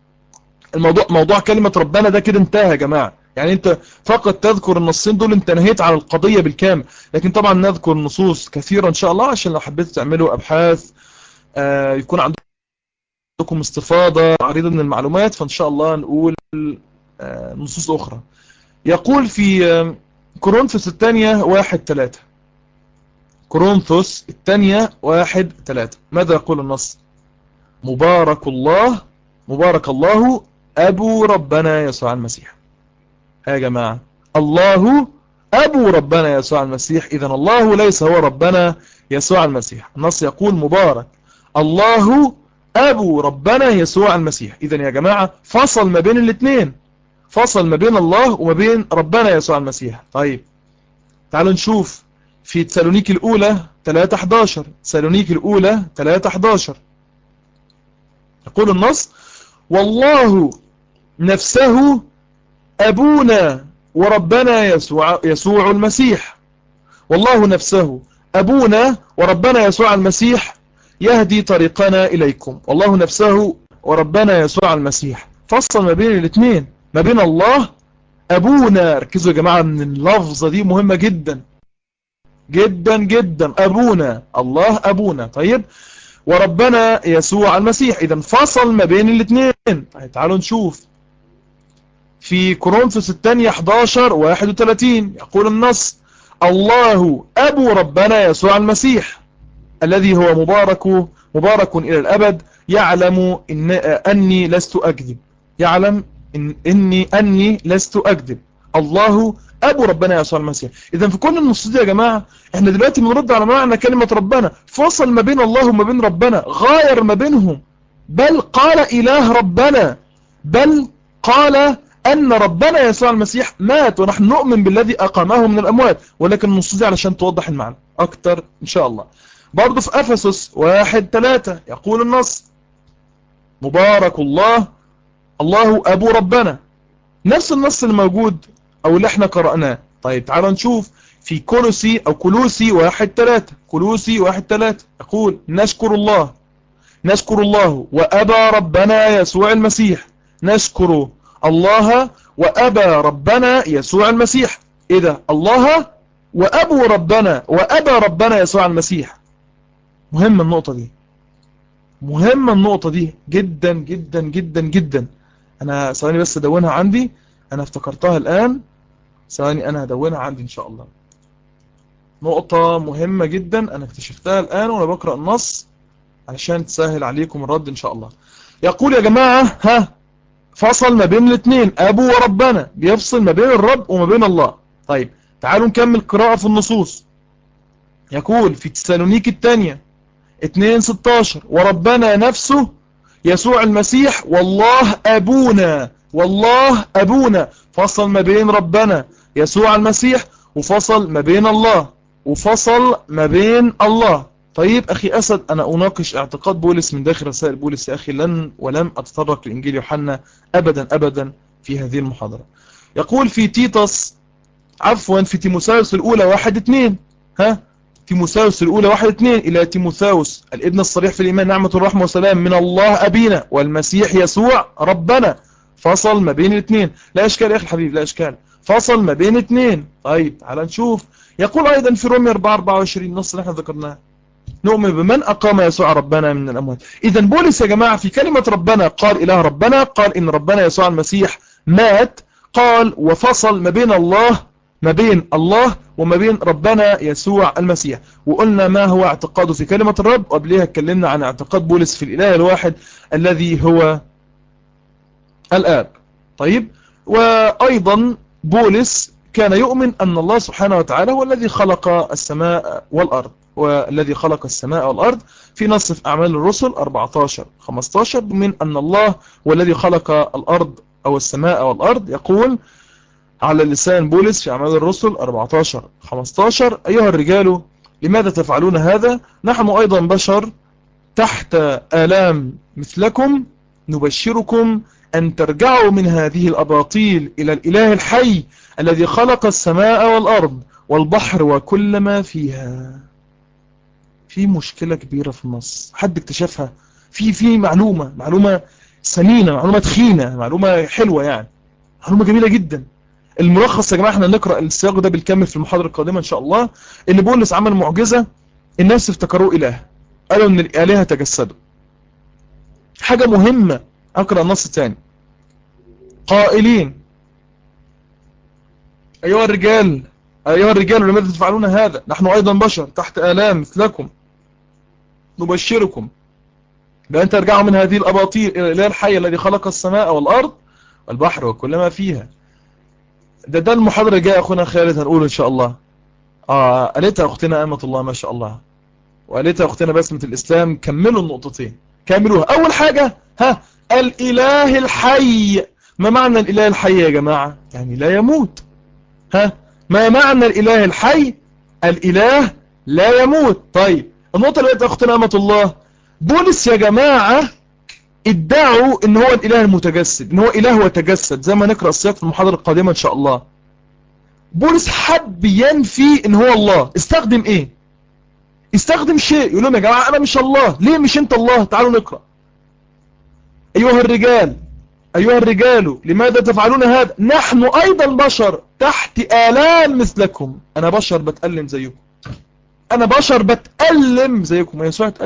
موضوع كلمة ربنا ده كده انتهى يا جماعة. يعني انت فقط تذكر النصين دول انت نهيت على القضية بالكامل. لكن طبعا نذكر نصوص كثيرة ان شاء الله عشان لو حبيتوا تعملوا أبحاث يكون عندكم استفاضة عريضة من المعلومات، فان شاء الله نقول نصوص أخرى. يقول في كورنثوس الثانية 1:3. كورنثوس الثانية 1:3 ماذا يقول النص؟ مبارك الله أبو ربنا يسوع المسيح. يا جماعة الله أبو ربنا يسوع المسيح. إذن الله ليس هو ربنا يسوع المسيح. النص يقول مبارك الله أبو ربنا يسوع المسيح. إذن يا جماعة فصل ما بين الاثنين، فصل ما بين الله وما بين ربنا يسوع المسيح. طيب تعالوا نشوف في تسالونيكي الأولى 3:11. تسالونيكي الأولى 3:11 يقول النص والله نفسه أبونا وربنا يسوع المسيح. والله نفسه أبونا وربنا يسوع المسيح يهدي طريقنا إليكم. والله نفسه وربنا يسوع المسيح فصل ما بين الاثنين، ما بين الله أبونا. ركزوا يا جماعة من اللفظة دي مهمة جدا جدا جدا. أبونا الله أبونا. طيب وربنا يسوع المسيح، إذا فصل ما بين الاثنين. طيب تعالوا نشوف في كورنثوس الثانية 11:31 يقول النص الله أبو ربنا يسوع المسيح الذي هو مبارك إلى الأبد يعلم أني لست أكذب. يعلم أني لست أكذب. الله أبو ربنا يسوع المسيح. إذا في كل النصوص دي يا جماعة احنا دلوقتي بنرد على معنى كلمة ربنا. فصل ما بين الله وما بين ربنا، غاير ما بينهم. بل قال إله ربنا، بل قال أن ربنا يسوع المسيح مات ونحن نؤمن بالذي أقامه من الأموات. ولكن النصوص دي علشان توضح المعنى أكتر إن شاء الله. برضو في أفسس 1:3 يقول النص مبارك الله أبو ربنا. نفس النص اللي موجود أو اللي احنا قرأناه. طيب تعالوا نشوف في كولوسي 1:3. كولوسي 1:3 يقول نشكر الله وأبا ربنا يسوع المسيح. نشكر الله وأبا ربنا يسوع المسيح. إذا الله وأبو ربنا وأبا ربنا يسوع المسيح. مهمة النقطة دي، مهمة النقطة دي جدا جدا جدا جدا. انا ثواني بس ادونها عندي، انا افتكرتها الان، ثواني انا هدونها عندي ان شاء الله. نقطة مهمة جدا انا اكتشفتها الان وانا بقرأ النص علشان تسهل عليكم الرد ان شاء الله. يقول يا جماعة فصل ما بين الاثنين، ابو وربنا، بيفصل ما بين الرب وما بين الله. طيب تعالوا نكمل قراءة في النصوص. يقول في تسالونيك الثانية 2:16 وربنا نفسه يسوع المسيح والله أبونا، والله أبونا، فصل ما بين ربنا يسوع المسيح وفصل ما بين الله، وفصل ما بين الله. طيب أخي أسد، أنا أناقش اعتقاد بولس من داخل رسائل بولس يا أخي، ولم أتطرق لإنجيل يوحنا أبدا أبدا في هذه المحاضرة. يقول في في تيموثاوس الأولى 1:2 تيموثاوس الأولى 1:2 إلى تيموثاوس الابن الصريح في الإيمان نعمة الرحمة والسلام من الله أبينا والمسيح يسوع ربنا. فصل ما بين الاثنين، لا إشكال يا أخي الحبيب، لا إشكال، فصل ما بين اثنين. طيب تعال نشوف. يقول أيضا في رومية 4:24 نص اللي احنا ذكرناه نؤمن بمن أقام يسوع ربنا من الأموات. إذا بولس يا جماعة في كلمة ربنا قال إله ربنا، قال إن ربنا يسوع المسيح مات، قال وفصل ما بين الله وما بين ربنا يسوع المسيح. وقلنا ما هو اعتقاده في كلمة الرب، وقبلها اتكلمنا عن اعتقاد بولس في الإله الواحد الذي هو الآب. طيب وأيضا بولس كان يؤمن أن الله سبحانه وتعالى هو الذي خلق السماء والأرض، والذي خلق السماء والأرض في نص في أعمال الرسل 14:15 من أن الله هو الذي خلق الأرض أو السماء والأرض. يقول على لسان بولس في أعمال الرسل 14:15 أيها الرجال لماذا تفعلون هذا؟ نحن أيضا بشر تحت آلام مثلكم، نبشركم أن ترجعوا من هذه الأباطيل إلى الإله الحي الذي خلق السماء والأرض والبحر وكل ما فيها. في مشكلة كبيرة في النص، حد اكتشفها؟ في معلومة سمينة، معلومة تخينة، معلومة حلوة، يعني معلومة جميلة جدا. الملخص يا جماعة احنا نقرأ السياق ده بالكامل في المحاضرة القادمة ان شاء الله. ان بولس عمل معجزة، الناس افتكروه اله، قالوا ان الالهة تجسدوا. حاجة مهمة، اقرأ النص الثاني قائلين ايها الرجال لماذا تفعلون هذا؟ نحن ايضا بشر تحت آلام مثلكم، نبشركم بأن ترجعوا من هذه الأباطيل إلى الإله الحي الذي خلق السماء والأرض والبحر وكل ما فيها. ده المحاضرة الجاية أخونا خالد هنقول إن شاء الله. قالتها أختنا أمة الله ما شاء الله، وقالتها أختنا بسمة الإسلام. كملوا النقطتين، كملوها. أول حاجة الإله الحي. ما معنى الإله الحي يا جماعة؟ يعني لا يموت. ما معنى الإله الحي؟ الإله لا يموت. طيب النقطة اللي قالتها أختنا أمة الله، بولس يا جماعة ادعوا ان هو الاله المتجسد، ان هو اله وتجسد، زي ما نقرأ السياق في المحاضرة القادمة ان شاء الله. بولس حب ينفي ان هو الله، استخدم ايه؟ استخدم شيء يقول لهم يا جماعة انا مش الله. ليه مش انت الله؟ تعالوا نقرأ. ايها الرجال لماذا تفعلون هذا؟ نحن ايضا بشر تحت آلام مثلكم. انا بشر بتألم زيكم، انا بشر بتألم زيكم.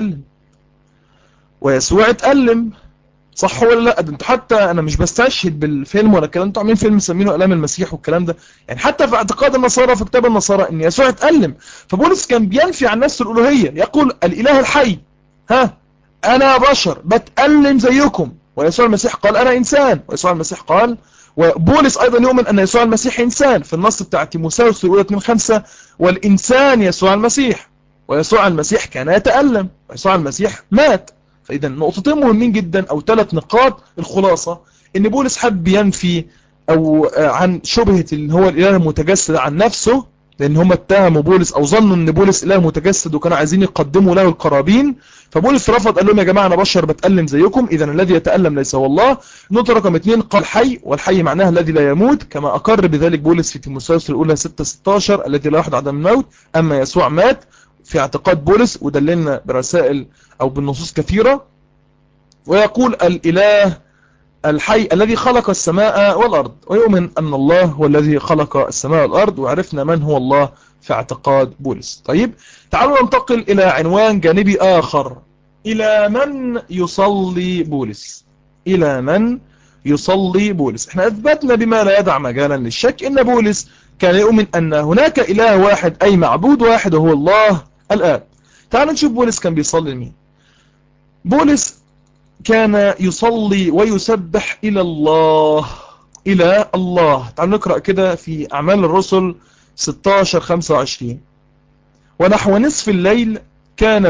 ويسوع اتألم، صح ولا لا؟ ده انتوا حتى انا مش بستشهد بالفيلم ولا الكلام، انتوا عاملين فيلم مسمينه الام المسيح والكلام ده، يعني حتى في اعتقاد النصارى في كتاب النصارى ان يسوع اتألم. فبولس كان بينفي عن نفسه الالوهيه، يقول الاله الحي انا بشر بتألم زيكم، ويسوع المسيح قال انا انسان، ويسوع المسيح قال. وبولس ايضا يؤمن ان يسوع المسيح انسان في النص بتاع تيموثاوس الاولى 2:5 والانسان يسوع المسيح، ويسوع المسيح كان يتألم، ويسوع المسيح مات. فإذا نقطتين مهمين جدا أو 3 نقاط. الخلاصة إن بولس حب ينفي أو عن شبهة اللي هو الإله المتجسد عن نفسه، لأن هم اتهموا بولس أو ظنوا إن بولس إله متجسد وكانوا عايزين يقدموا له القرابين. فبولس رفض، قال لهم يا جماعة أنا بشر بتألم زيكم، إذا الذي يتألم ليس هو الله. نقطة رقم 2 قال حي، والحي معناها الذي لا يموت، كما أقر بذلك بولس في تيموثاوس الأولى 6:16 الذي لا يحد عدم الموت. أما يسوع مات في اعتقاد بولس، ودللنا برسائل أو بالنصوص كثيرة. ويقول الإله الحي الذي خلق السماء والأرض، ويؤمن أن الله هو الذي خلق السماء والأرض، وعرفنا من هو الله في اعتقاد بولس. طيب تعالوا ننتقل إلى عنوان جانبي آخر. إلى من يصلي بولس؟ إلى من يصلي بولس؟ احنا أثبتنا بما لا يدع مجالا للشك إن بولس كان يؤمن أن هناك إله واحد، أي معبود واحد، وهو الله الآب. تعالوا نشوف بولس كان بيصلي لمين. بولس كان يصلي ويسبح إلى الله، إلى الله. تعالوا نقرأ كده في أعمال الرسل 16-25. ونحو نصف الليل كان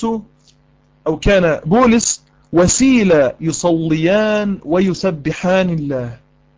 بولس وسيلة يصليان ويسبحان الله.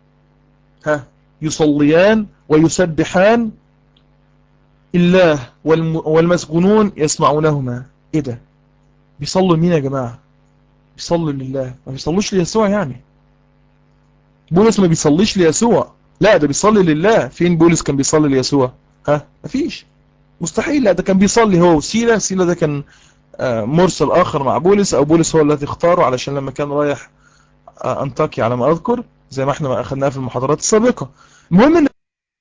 يصليان ويسبحان الله والمسجونون يسمعونهما. ايه ده؟ بيصلوا لمين يا جماعة؟ بيصلوا لله، ما بيصلوش ليسوع. يعني بولس ما بيصليش ليسوع، لا ده بيصلي لله. فين بولس كان بيصلي ليسوع؟ مفيش، مستحيل. لا ده كان بيصلي هو وسيلة. سيلة ده كان مرسل آخر مع بولس، أو بولس هو الذي اختاره علشان لما كان رايح أنطاكيا على ما أذكر، زي ما احنا أخذناه في المحاضرات السابقة. المهم أن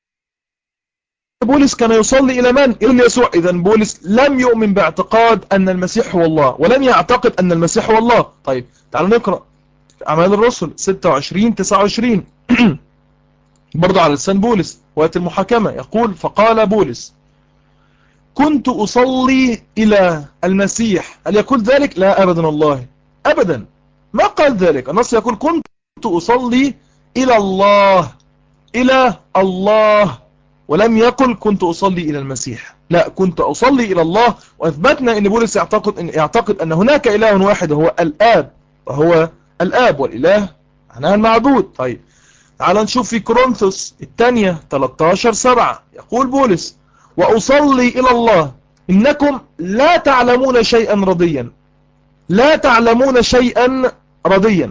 بولس كان يصلي إلى من؟ إلى يسوع. إذا بولس لم يؤمن باعتقاد أن المسيح هو الله، ولم يعتقد أن المسيح هو الله. طيب تعالوا نقرأ أعمال الرسل 26-29 برضو على لسان بولس وقت المحاكمة. يقول: فقال بولس: كنت أصلي إلى المسيح. هل يقول ذلك؟ لا أبدا، الله أبدا ما قال ذلك. النص يقول: كنت أصلي إلى الله، إلى الله، ولم يقل كنت أصلي إلى المسيح. لا، كنت أصلي إلى الله. وأثبتنا أن بولس يعتقد أن هناك إله واحد هو الآب، وهو الآب والإله معناها المعبود. طيب تعال نشوف في كورنثوس الثانية 13-7. يقول بولس: وأصلي إلى الله إنكم لا تعلمون شيئا رضيا. لا تعلمون شيئا رضيا.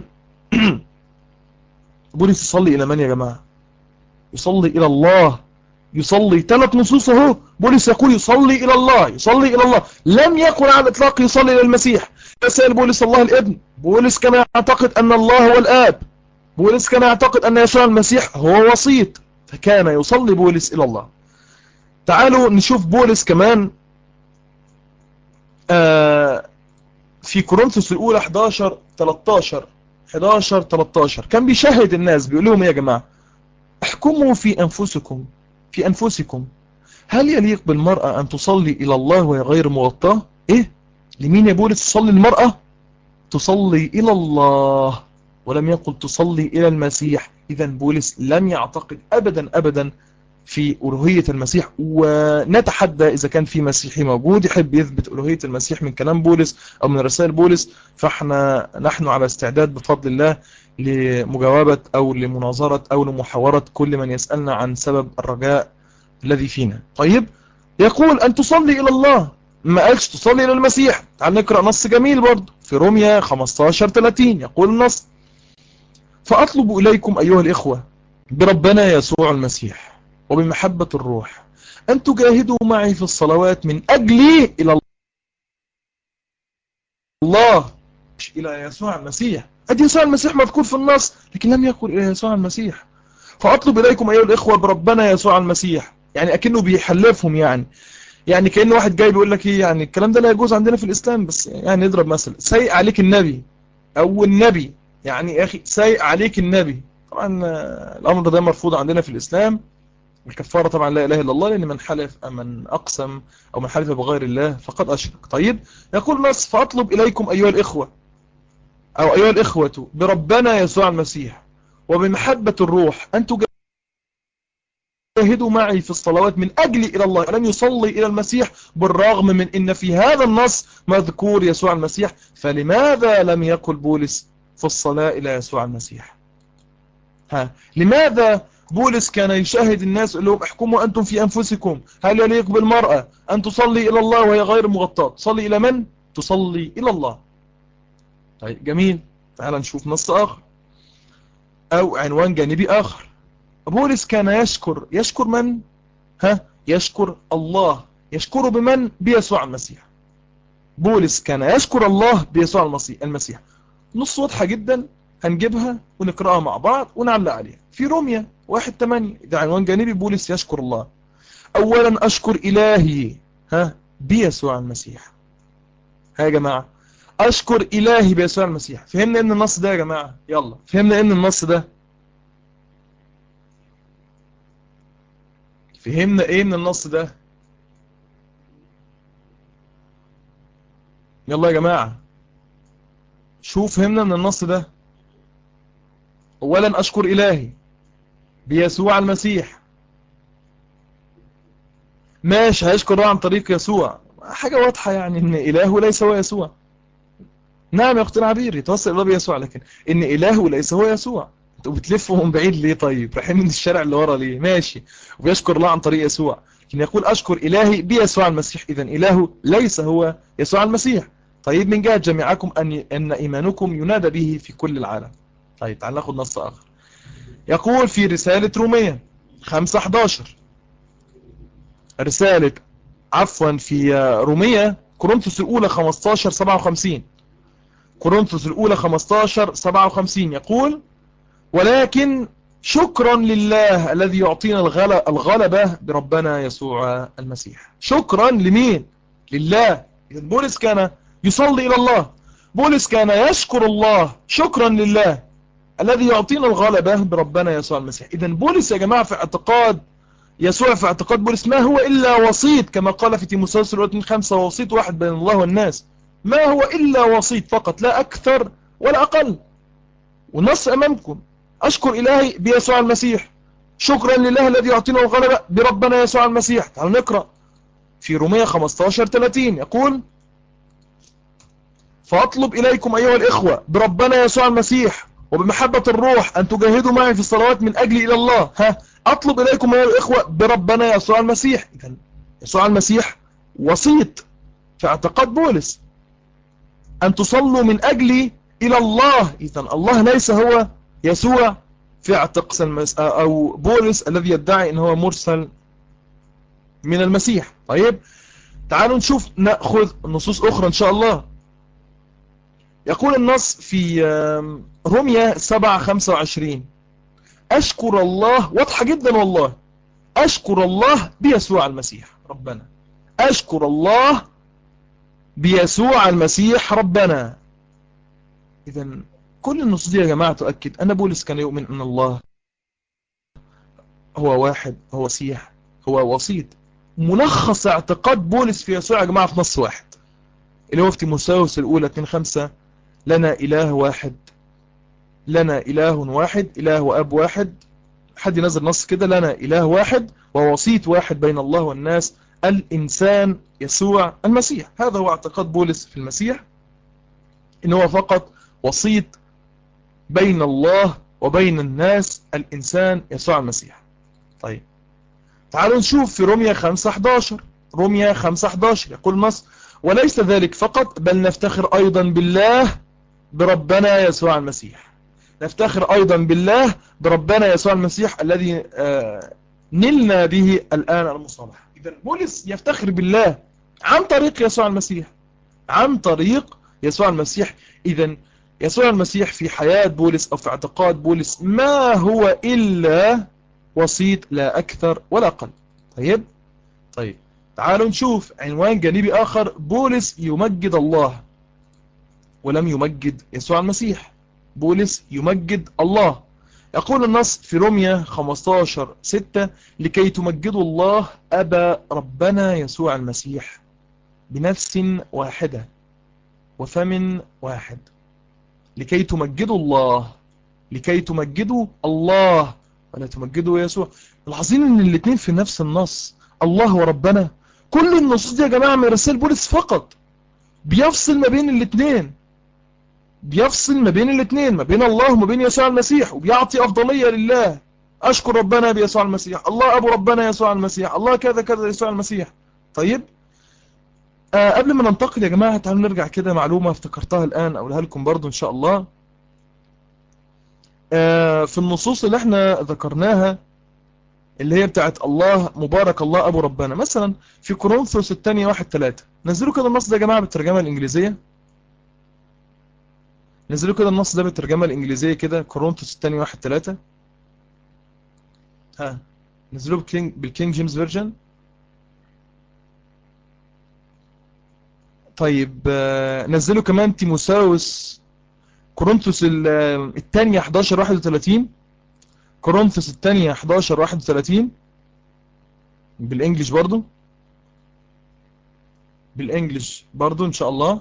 بولس يصلي إلى من يا جماعة؟ يصلي إلى الله. يصلي 3 نصوص اهو. بولس يقول يصلي إلى الله، يصلي إلى الله. لم يقل على الإطلاق يصلي إلى المسيح. يسأل بولس الله الابن. بولس كان يعتقد أن الله هو الآب. بولس كان يعتقد أن يسوع المسيح هو وسيط، فكان يصلي بولس إلى الله. تعالوا نشوف بولس كمان في كورنثوس الأولى 11-13 كان بيشاهد الناس، بيقول لهم يا جماعة: احكموا في أنفسكم هل يليق بالمرأة أن تصلي إلى الله وهي غير مغطاة؟ إيه؟ لمين يا بولس تصلي المرأة؟ تصلي إلى الله، ولم يقل تصلي إلى المسيح. إذا بولس لم يعتقد أبدا في ألوهية المسيح. ونتحدى إذا كان في مسيحي موجود يحب يثبت ألوهية المسيح من كلام بولس أو من رسائل بولس، نحن على استعداد بفضل الله لمجاوبة أو لمناظرة أو لمحاورة كل من يسألنا عن سبب الرجاء الذي فينا. طيب يقول أن تصلي إلى الله، ما قالش تصلي إلى المسيح. تعال نقرأ نص جميل برضه في روميا 15-30. يقول النص: فأطلب إليكم أيها الإخوة بربنا يسوع المسيح وبمحبة الروح أن تجاهدوا معي في الصلوات من أجلي إلى الله، مش إلى يسوع المسيح. أدي يسوع المسيح مذكور في النص، لكن لم يقل إلى يسوع المسيح. فأطلب إليكم أيها الإخوة بربنا يسوع المسيح، يعني أكنه بيحلفهم. يعني كأن واحد جاي بيقول لك إيه، يعني الكلام ده لا يجوز عندنا في الإسلام، بس يعني نضرب مثل: سيء عليك النبي، أو النبي، يعني يا أخي سيء عليك النبي. طبعا الأمر ده مرفوض عندنا في الإسلام. الكفارة طبعا لا إله إلا الله، لأن من أقسم أو من حلف بغير الله فقد أشرك. طيب يقول نص: فأطلب إليكم أيها الإخوة أو أيها الإخوة بربنا يسوع المسيح وبمحبة الروح أن تجاهدوا معي في الصلوات من أجلي إلى الله. لم يصلي إلى المسيح بالرغم من أن في هذا النص مذكور يسوع المسيح. فلماذا لم يقل بولس في الصلاة إلى يسوع المسيح؟ لماذا بولس كان يشاهد الناس يقول لهم: احكموا أنتم في أنفسكم هل يليق بالمرأة أن تصلي إلى الله وهي غير مغطاة؟ تصلي إلى من؟ تصلي إلى الله. طيب جميل. تعال نشوف نص آخر أو عنوان جانبي آخر. بولس كان يشكر من؟ يشكر الله. يشكره بمن؟ بيسوع المسيح. بولس كان يشكر الله بيسوع المسيح. نص واضحة جدا. هنجيبها ونقرأها مع بعض ونعلق عليها. في رومية 1:8 ده عنوان جانبي، بولس يشكر الله. أولا أشكر إلهي بيسوع المسيح. يا جماعة أشكر إلهي بيسوع المسيح. فهمنا إن النص ده يا جماعة؟ يلا فهمنا إن النص ده، فهمنا إيه من النص ده؟ يلا يا جماعة شوف فهمنا من النص ده. أولا أشكر إلهي بيسوع المسيح. ماشي، هيشكر عن طريق يسوع، حاجة واضحة يعني إن إله ليس هو يسوع. نعم يا أختنا عبير، يتوصل الله بيسوع، لكن إن إله ليس هو يسوع. انتوا بتلفوا من بعيد ليه؟ طيب رايحين من الشارع اللي ورا ليه؟ ماشي، وبيشكر الله عن طريق يسوع، لكن يقول أشكر إلهي بيسوع المسيح. إذا إله ليس هو يسوع المسيح. طيب من جهة جميعكم أن إيمانكم ينادى به في كل العالم. طيب تعال ناخد نص آخر. يقول في رسالة رومية 5:11، رسالة عفوا في رومية كورنثوس الأولى 15:57، كورنثوس الأولى 15:57 يقول: ولكن شكرا لله الذي يعطينا الغلبة بربنا يسوع المسيح. شكرا لمين؟ لله. إذن بولس كان يصلي إلى الله، بولس كان يشكر الله، شكرا لله الذي يعطينا الغلبة بربنا يسوع المسيح. إذن بولس يا جماعة في اعتقاد يسوع، في اعتقاد بولس، ما هو إلا وسيط، كما قال في تيموثاوس الأولى 2:5: وسيط واحد بين الله والناس. ما هو إلا وسيط فقط، لا أكثر ولا أقل. والنص أمامكم: أشكر إلهي بيسوع المسيح. شكرا لله الذي يعطينا الغلبة بربنا يسوع المسيح. تعالوا نقرأ في رومية 15:30 يقول: فأطلب إليكم أيها الإخوة بربنا يسوع المسيح وبمحبة الروح أن تجاهدوا معي في الصلوات من أجلي إلى الله. أطلب إليكم أيها الإخوة بربنا يسوع المسيح. إذن يسوع المسيح وسيط في اعتقاد بولس، أن تصلوا من أجلي إلى الله. إذن الله ليس هو يسوع في اعتقاد أو بولس الذي يدعي أنه هو مرسل من المسيح. طيب تعالوا نشوف، نأخذ نصوص أخرى إن شاء الله. يقول النص في رومية 7:25: أشكر الله، واضحة جدا والله، أشكر الله بيسوع المسيح ربنا. أشكر الله بيسوع المسيح ربنا. إذن كل النصوص دي يا جماعة تؤكد أن بولس كان يؤمن أن الله هو واحد، هو مسيح، هو وسيط. ملخص اعتقاد بولس في يسوع يا جماعة في نص واحد، اللي هو في تيموثاوس الأولى 2:5: لنا إله واحد، لنا إله واحد، إله وأب واحد. حد ينزل نص كده: لنا إله واحد ووسيط واحد بين الله والناس، الإنسان يسوع المسيح. هذا هو اعتقاد بولس في المسيح، إنه هو فقط وسيط بين الله وبين الناس، الإنسان يسوع المسيح. طيب تعالوا نشوف في رومية 5:11. رومية 5:11 يقول نص: وليس ذلك فقط، بل نفتخر أيضا بالله بربنا يسوع المسيح. نفتخر أيضا بالله بربنا يسوع المسيح الذي نلنا به الآن المصالحة. إذن بولس يفتخر بالله عن طريق يسوع المسيح، عن طريق يسوع المسيح. إذن يسوع المسيح في حياة بولس أو في اعتقاد بولس ما هو إلا وسيط، لا أكثر ولا أقل. طيب تعالوا نشوف عنوان جانبي آخر: بولس يمجد الله ولم يمجد يسوع المسيح. بولس يمجد الله. يقول النص في رومية 15:6: لكي تمجدوا الله أبا ربنا يسوع المسيح بنفس واحدة وفم واحد. لكي تمجدوا الله، لكي تمجدوا الله ولا تمجدوا يسوع. ملاحظين ان الاثنين في نفس النص، الله وربنا. كل النصوص دي يا جماعة من رسائل بولس فقط بيفصل ما بين الاثنين، بيفصل ما بين الاثنين، ما بين الله وما بين يسوع المسيح، وبيعطي أفضلية لله. أشكر ربنا بيسوع المسيح، الله أبو ربنا يسوع المسيح، الله كذا كذا يسوع المسيح. طيب قبل ما ننتقل يا جماعة تعالوا نرجع كده معلومة افتكرتها الآن أقولها لكم برضو إن شاء الله. في النصوص اللي احنا ذكرناها اللي هي بتاعت الله مبارك الله أبو ربنا، مثلا في كورنثوس الثانية 1:3. نزلوا كده النص ده يا جماعة بالترجمة الإنجليزية. نزلوا كده النص ده بالترجمة الإنجليزية كده، كورنثوس الثاني 1:3. ها، نزلوه بالكينج جيمس فيرجن. طيب نزلوا كمان تيموساوس كورنثوس الثانية 11:31. كورنثوس الثانية 11:31 بالانجلش برضو، بالانجلش برضو ان شاء الله.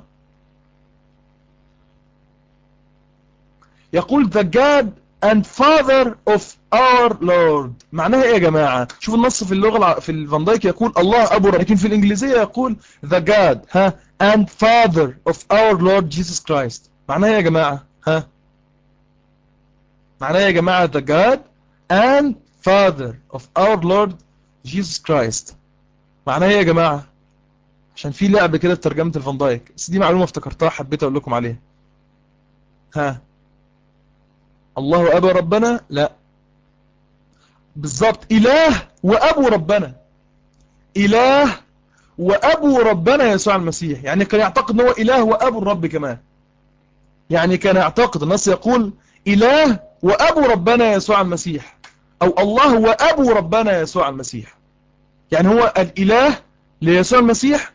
يقول the God and Father of our Lord. معناها ايه يا جماعة؟ شوف النص في اللغة في الفان دايك يقول الله ابو، لكن في الانجليزية يقول the God ها and Father of our Lord Jesus Christ. معناها ايه يا جماعة؟ ها، معناها يا جماعة the God and Father of our Lord Jesus Christ. معناها ايه يا جماعة؟ عشان في لعبة كده في ترجمة الفان دايك، بس دي معلومة افتكرتها حبيت اقول لكم عليها. ها، الله ابو ربنا؟ لا، بالظبط اله وابو ربنا، اله وابو ربنا يسوع المسيح. يعني كان يعتقد ان هو اله وابو الرب كمان، يعني كان يعتقد، النص يقول اله وابو ربنا يسوع المسيح، او الله وابو ربنا يسوع المسيح. يعني هو الاله ليسوع المسيح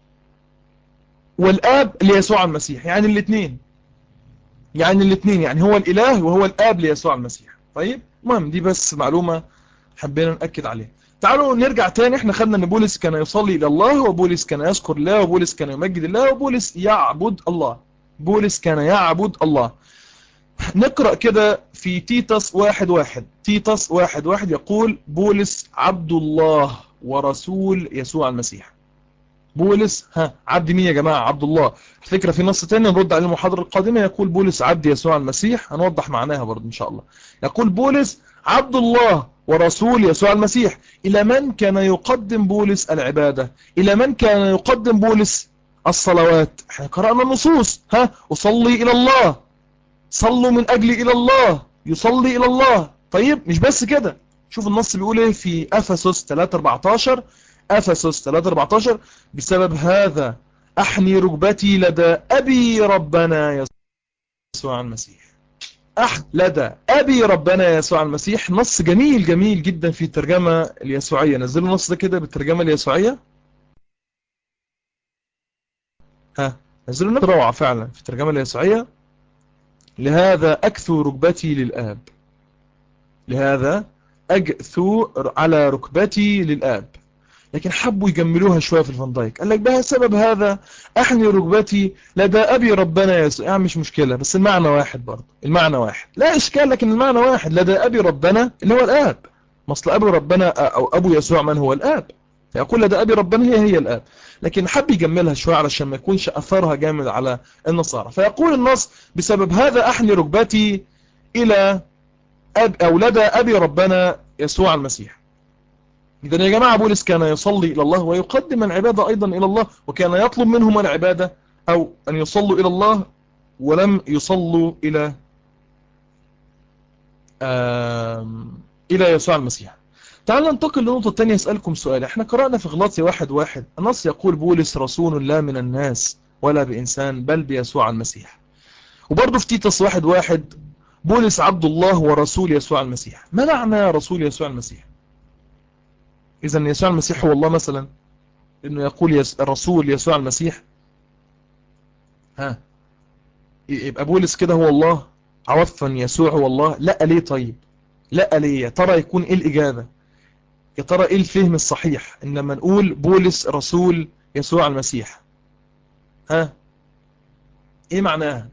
والاب ليسوع المسيح، يعني الاثنين، يعني هو الاله وهو الاب ليسوع المسيح. طيب المهم دي بس معلومة حبينا نأكد عليها. تعالوا نرجع تاني. احنا خدنا ان بولس كان يصلي الى الله، وبولس كان يذكر الله، وبولس كان يمجد الله، وبولس يعبد الله. بولس كان يعبد الله. نقرأ كده في تيتس 1:1. تيتس 1:1 يقول بولس عبد الله ورسول يسوع المسيح. بولس عبد مين يا جماعة؟ عبد الله. الفكرة في نص تاني نرد على المحاضرة القادمة، يقول بولس عبد يسوع المسيح، هنوضح معناها برضه ان شاء الله. يقول بولس عبد الله ورسول يسوع المسيح. إلى من كان يقدم بولس العبادة؟ إلى من كان يقدم بولس الصلوات؟ احنا قرأنا النصوص، أصلي إلى الله، صلوا من أجلي إلى الله، يصلي إلى الله. طيب مش بس كده، شوف النص بيقول ايه في أفسس 3:14. أفسس 3:14 بسبب هذا أحني ركبتي لدى أبي ربنا يسوع المسيح. لدى أبي ربنا يسوع المسيح. نص جميل جميل جدا في الترجمة اليسوعية. نزلوا النص ده كده بالترجمة اليسوعية. نزلوا نص روعة فعلا في الترجمة اليسوعية. لهذا أكثو ركبتي للآب، لهذا أجثو على ركبتي للآب. لكن حبوا يجملوها شوية في الفان دايك، قال لك بسبب هذا أحني ركبتي لدى أبي ربنا يسوع. يعني مش مشكلة، بس المعنى واحد برضه، المعنى واحد لا إشكال، لكن المعنى واحد. لدى أبي ربنا اللي هو الآب، مصل أبي ربنا أو أبو يسوع من هو الآب، يقول لدى أبي ربنا هي الآب. لكن حب يجملها شوية علشان ما يكونش أثرها جامد على النصارى. فيقول النص بسبب هذا أحني ركبتي إلى أو لدى أبي ربنا يسوع المسيح. إذن يا جماعة بولس كان يصلي إلى الله ويقدم العبادة أيضا إلى الله، وكان يطلب منهم العبادة أو أن يصلوا إلى الله ولم يصلوا إلى يسوع المسيح. تعال ننتقل لنقطة تانية. أسألكم سؤال. احنا قرأنا في غلاطي 1:1 النص يقول بولس رسول لا من الناس ولا بإنسان بل بيسوع المسيح. وبرضه في تيتس 1:1 بولس عبد الله ورسول يسوع المسيح. ما معنى رسول يسوع المسيح؟ إذا يسوع المسيح هو الله مثلا، إنه يقول الرسول يسوع المسيح؟ يبقى بولس كده هو الله؟ عفوا يسوع هو الله؟ لا ليه؟ طيب لا ليه؟ يا ترى يكون إيه الإجابة؟ يا ترى إيه الفهم الصحيح إنما نقول بولس رسول يسوع المسيح؟ إيه معناها؟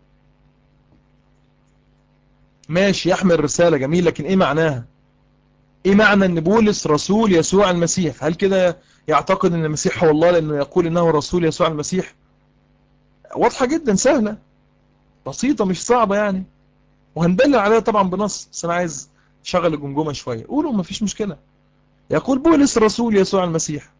ماشي، يحمل رسالة، جميل، لكن إيه معناها؟ إيه معنى إن بولس رسول يسوع المسيح؟ هل كده يعتقد إن المسيح هو الله لأنه يقول إنه رسول يسوع المسيح؟ واضحة جدا، سهلة بسيطة مش صعبة يعني، وهندل عليها طبعا بنص، بس أنا عايز شغل الجمجمة شوية. قولوا مفيش مشكلة. يقول بولس رسول يسوع المسيح.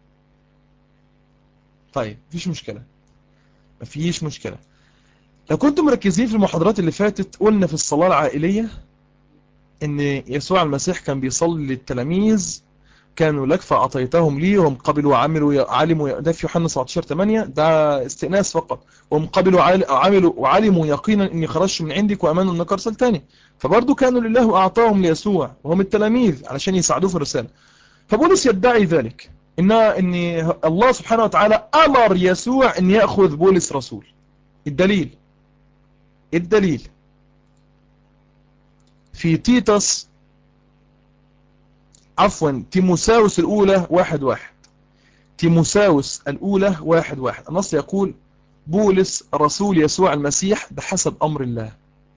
طيب مفيش مشكلة، مفيش مشكلة. لو كنتم مركزين في المحاضرات اللي فاتت قلنا في الصلاة العائلية إن يسوع المسيح كان بيصلي للتلاميذ كانوا لك فأعطيتهم لي، وهم قبلوا علموا، ده في يوحنا 17:8، ده استئناس فقط. وهم قبلوا عملوا وعلموا يقينا اني خرجت من عندك وامنوا انك ارسلتني. فبرضه كانوا لله واعطاهم ليسوع وهم التلاميذ علشان يساعدوه في الرسالة. فبولس يدعي ذلك ان الله سبحانه وتعالى امر يسوع ان ياخذ بولس رسول. الدليل في تيموساوس الأولى 1:1. تيموساوس الأولى 1:1 النص يقول: بولس رسول يسوع المسيح بحسب أمر الله،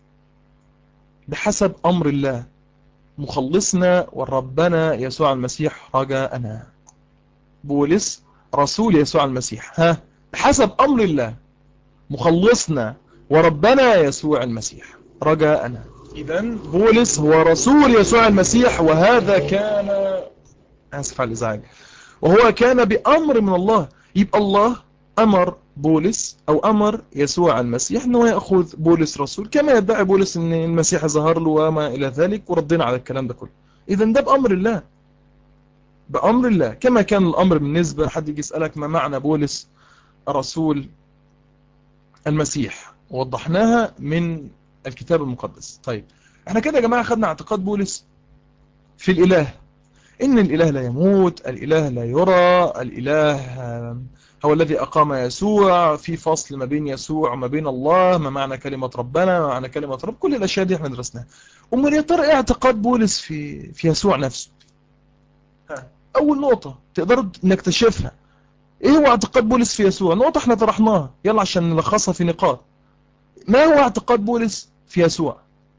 بحسب أمر الله مخلصنا وربنا يسوع المسيح رجاءنا. بولس رسول يسوع المسيح بحسب أمر الله مخلصنا وربنا يسوع المسيح رجاءنا. إذن بولس هو رسول يسوع المسيح، وهذا كان، آسف على الإزعاج، وهو كان بأمر من الله. يبقى الله أمر بولس أو أمر يسوع المسيح أنه يأخذ بولس رسول، كما يدعي بولس أن المسيح ظهر له وما إلى ذلك، وردنا على الكلام ده كله. إذن ده بأمر الله، بأمر الله، كما كان الأمر بالنسبة حد يجي يسألك ما معنى بولس رسول المسيح، ووضحناها من الكتاب المقدس. طيب احنا كده يا جماعة خدنا اعتقاد بولس في الإله، إن الإله لا يموت، الإله لا يرى، الإله هو الذي أقام يسوع، في فصل ما بين يسوع وما بين الله، ما معنى كلمة ربنا، ما معنى كلمة رب، كل الأشياء دي احنا درسناها. أمال يا ترى إيه اعتقاد بولس في يسوع نفسه؟ أول نقطة تقدروا نكتشفها، إيه هو اعتقاد بولس في يسوع؟ نقطة احنا طرحناها، يلا عشان نلخصها في نقاط. ما هو اعتقاد بولس في يسوع؟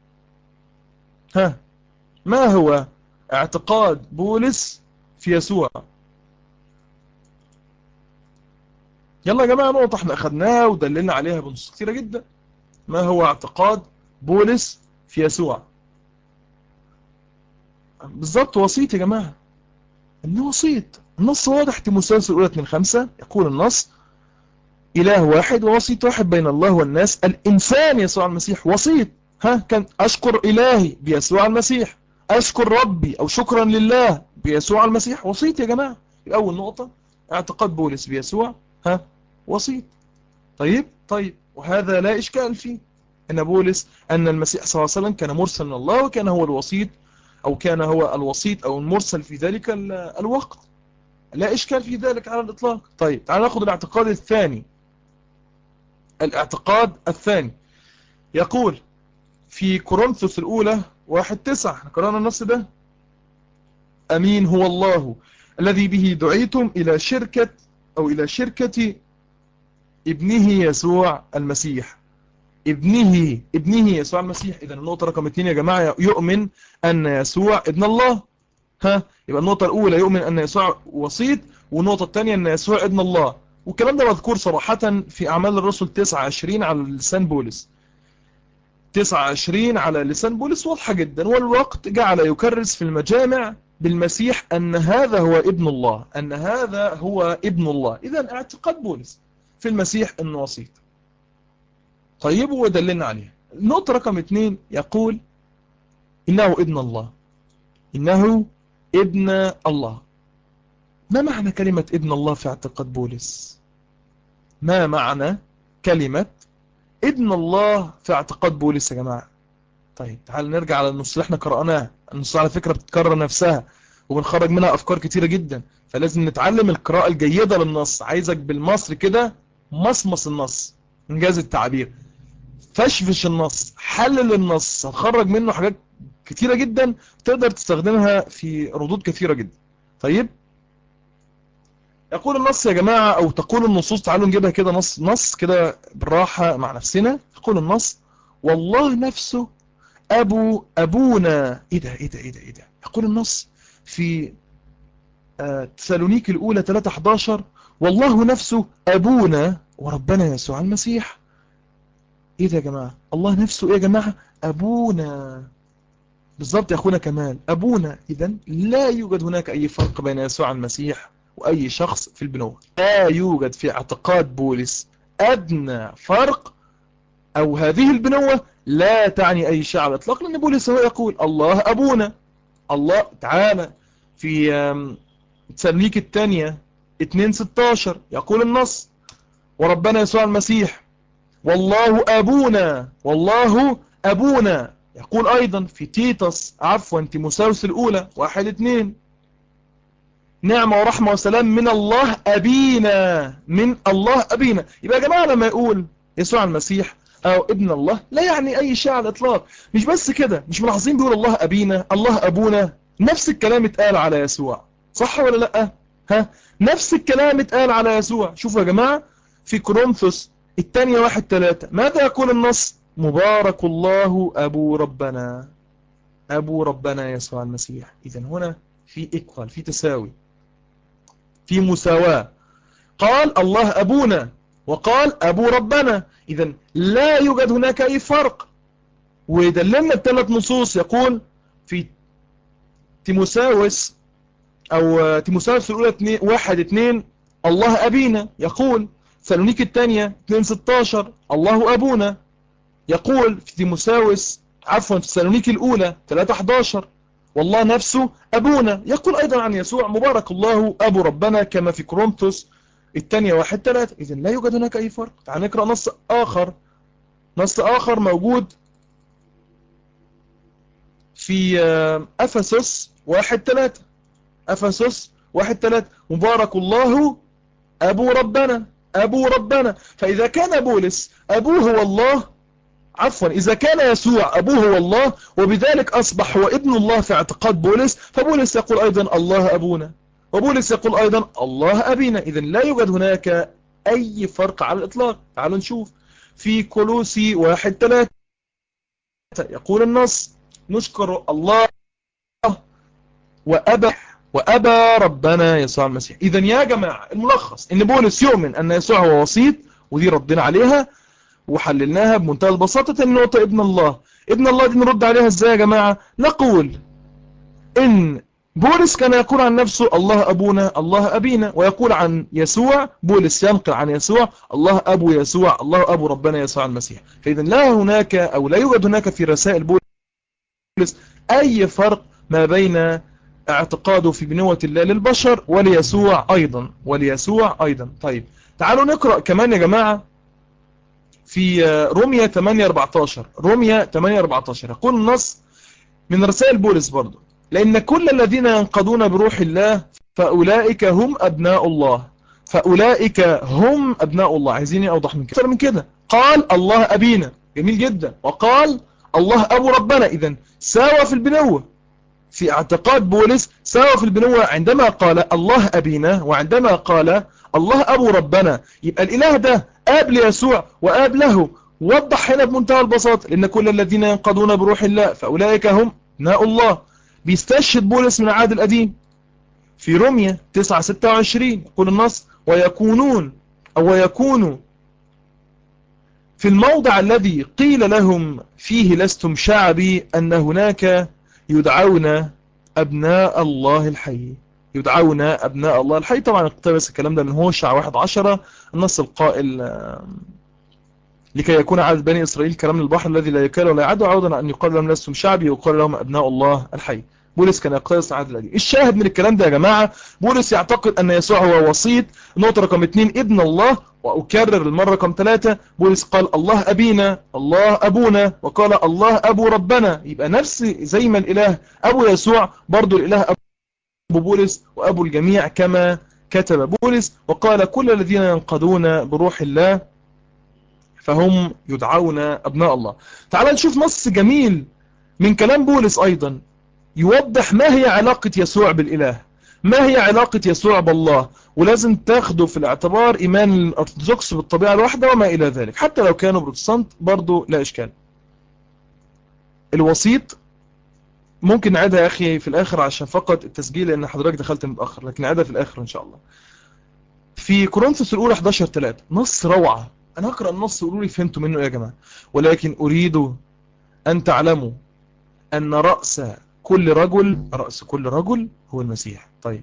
ما هو اعتقاد بولس في يسوع؟ يلا يا جماعة، نقطة احنا اخدناها ودللنا عليها بنصوص كثيرة جدا. ما هو اعتقاد بولس في يسوع؟ بالظبط وسيط يا جماعة، انه وسيط. النص واضح، تيموثاوس الأولى 2:5 يقول النص: إله واحد ووسيط واحد بين الله والناس، الإنسان يسوع المسيح وسيط. كان أشكر إلهي بيسوع المسيح، أشكر ربي أو شكرا لله بيسوع المسيح، وسيط يا جماعة. أول نقطة اعتقاد بولس بيسوع وسيط. طيب وهذا لا إشكال فيه، أن بولس أن المسيح صلى الله عليه وسلم كان مرسل من الله، وكان هو الوسيط، أو كان هو الوسيط أو المرسل في ذلك الوقت، لا إشكال في ذلك على الإطلاق. طيب تعال نأخذ الاعتقاد الثاني. الاعتقاد الثاني يقول في كورنثوس الأولى 1:9، احنا قرأنا النص ده: أمين هو الله الذي به دعيتم إلى شركة ابنه يسوع المسيح. ابنه يسوع المسيح. إذا النقطة رقم 2 يا جماعة، يؤمن أن يسوع ابن الله. يبقى النقطة الأولى يؤمن أن يسوع وسيط، والنقطة الثانية أن يسوع ابن الله. والكلام ده مذكور صراحة في أعمال الرسل 29 على لسان بولس. 29 على لسان بولس واضحة جدا. والوقت جعل يكرس في المجامع بالمسيح أن هذا هو ابن الله، أن هذا هو ابن الله. إذا اعتقاد بولس في المسيح أنه وسيط. طيب ودلنا عليها. النقطة رقم 2 يقول إنه ابن الله، إنه ابن الله. ما معنى كلمة ابن الله في اعتقاد بولس؟ ما معنى كلمة ابن الله في اعتقاد بولس يا جماعة؟ طيب تعال نرجع على النص اللي احنا قرأناه. النص على فكرة بتتكرر نفسها وبنخرج منها أفكار كتيرة جدا، فلازم نتعلم القراءة الجيدة للنص. عايزك بالمصري كده مصمص النص، انجاز التعبير، فشفش النص، حلل النص، هتخرج منه حاجات كتيرة جدا تقدر تستخدمها في ردود كثيرة جدا. طيب يقول النص يا جماعة، أو تقول النصوص، تعالوا نجيبها كده نص كده بالراحة مع نفسنا. يقول النص: والله نفسه أبونا. إيه ده؟ يقول النص في تسالونيك الأولى 3:11: والله نفسه أبونا وربنا يسوع المسيح. إيه ده يا جماعة؟ الله نفسه إيه يا جماعة؟ أبونا. بالضبط يا أخونا كمال، أبونا. إذن لا يوجد هناك أي فرق بين يسوع المسيح وأي شخص في البنوة. لا يوجد في اعتقاد بولس أدنى فرق، أو هذه البنوة لا تعني أي شيء على الإطلاق، لأن بولس هو يقول الله أبونا. الله تعالى في تسالونيك الثانية 2:16 يقول النص: وربنا يسوع المسيح والله أبونا، والله أبونا. يقول أيضا في تيموثاوس الأولى 1:2: نعمة ورحمة وسلام من الله أبينا، من الله أبينا. يبقى يا جماعة لما يقول يسوع المسيح أو ابن الله لا يعني أي شيء على الإطلاق. مش بس كده، مش ملاحظين بيقول الله أبينا الله أبونا؟ نفس الكلام اتقال على يسوع، صح ولا لأ؟ نفس الكلام اتقال على يسوع. شوفوا يا جماعة في كورنثوس الثانية 1:3 ماذا يقول النص؟ مبارك الله أبو ربنا، أبو ربنا يسوع المسيح. إذن هنا في إكوال، في تساوي، في مساواة. قال الله أبونا وقال أبو ربنا، إذن لا يوجد هناك أي فرق. ويدللنا بثلاث نصوص. يقول في تيموثاوس الأولى 1:2 الله أبينا. يقول تسالونيك الثانية 2:16 الله أبونا. يقول في تسالونيك الأولى 3:11 والله نفسه أبونا. يقول أيضا عن يسوع مبارك الله أبو ربنا كما في كورنثوس الثانية 1:3. إذن لا يوجد هناك أي فرق. تعال نقرأ نص آخر موجود في أفسس 1:3. أفسس 1:3 مبارك الله أبو ربنا، أبو ربنا. فإذا كان بولس أبوه هو الله، إذا كان يسوع أبوه هو الله وبذلك أصبح هو ابن الله في اعتقاد بولس، فبولس يقول أيضا الله أبونا، وبولس يقول أيضا الله أبينا. إذن لا يوجد هناك أي فرق على الإطلاق. تعالوا نشوف في كولوسي 1:3 يقول النص: نشكر الله وأبا ربنا يسوع المسيح. إذن يا جماعة الملخص إن بولس يؤمن أن يسوع هو وسيط، ودي ردنا عليها وحللناها بمنتهى البساطة. النقطة ابن الله، ابن الله دي نرد عليها ازاي يا جماعة؟ نقول ان بولس كان يقول عن نفسه الله أبونا الله أبينا، ويقول عن يسوع بولس ينقل عن يسوع الله أبو يسوع الله أبو ربنا يسوع المسيح. فإذا لا هناك أو لا يوجد هناك في رسائل بولس أي فرق ما بين اعتقاده في بنوة الله للبشر وليسوع أيضا. طيب تعالوا نقرأ كمان يا جماعة في رومية 8:14. رومية 8:14 يقول النص من رسائل بولس برضو: لأن كل الذين ينقضون بروح الله فأولئك هم أبناء الله. فأولئك هم أبناء الله. عايزين أوضح من كده؟ قال الله أبينا، جميل جدا، وقال الله أبو ربنا. إذن ساوى في البنوة في اعتقاد بولس، ساوى في البنوة عندما قال الله أبينا وعندما قال الله أبو ربنا. يبقى الإله ده آب ليسوع وآب له. وضح هنا بمنتهى البساطة: لأن كل الذين ينقضون بروح الله فأولئك هم أبناء الله. بيستشهد بولس من العهد القديم في رومية 9:26 يقول النص: ويكونوا في الموضع الذي قيل لهم فيه لستم شعبي أن هناك يدعون أبناء الله الحي. يدعون أبناء الله الحي. طبعا اقتبس الكلام ده من هوشع 1:10 النص القائل: لكي يكون عدد بني إسرائيل كلام البحر الذي لا يكال ولا يعد، عوضا أن يقال لهم لستم شعبي ويقال لهم أبناء الله الحي. بولس كان يقتبس العهد القديم. الشاهد من الكلام ده يا جماعة بولس يعتقد أن يسوع هو وسيط. نقطة رقم 2 ابن الله. وأكرر المرة رقم 3 بولس قال الله أبينا الله أبونا وقال الله أبو ربنا. يبقى نفس زي ما الإله أبو يسوع برضو الإله أبو بولس وأبو الجميع كما كتب بولس. وقال كل الذين ينقضون بروح الله فهم يدعون أبناء الله. تعال نشوف نص جميل من كلام بولس أيضا يوضح ما هي علاقة يسوع بالإله، ما هي علاقة يسوع بالله. ولازم تاخده في الاعتبار إيمان الأرثوذكس بالطبيعة الواحدة وما إلى ذلك، حتى لو كانوا بروتستانت برضو لا إشكال. الوسيط ممكن نعيدها يا أخي في الآخر عشان فقط التسجيل لأن حضرتك دخلت متأخر، لكن نعيدها في الآخر إن شاء الله. في كورنثوس الأولى 11:3 نص روعة. أنا هقرأ النص وقولوا لي فهمتوا منه يا جماعة. ولكن أريد أن تعلموا أن رأس كل رجل هو المسيح. طيب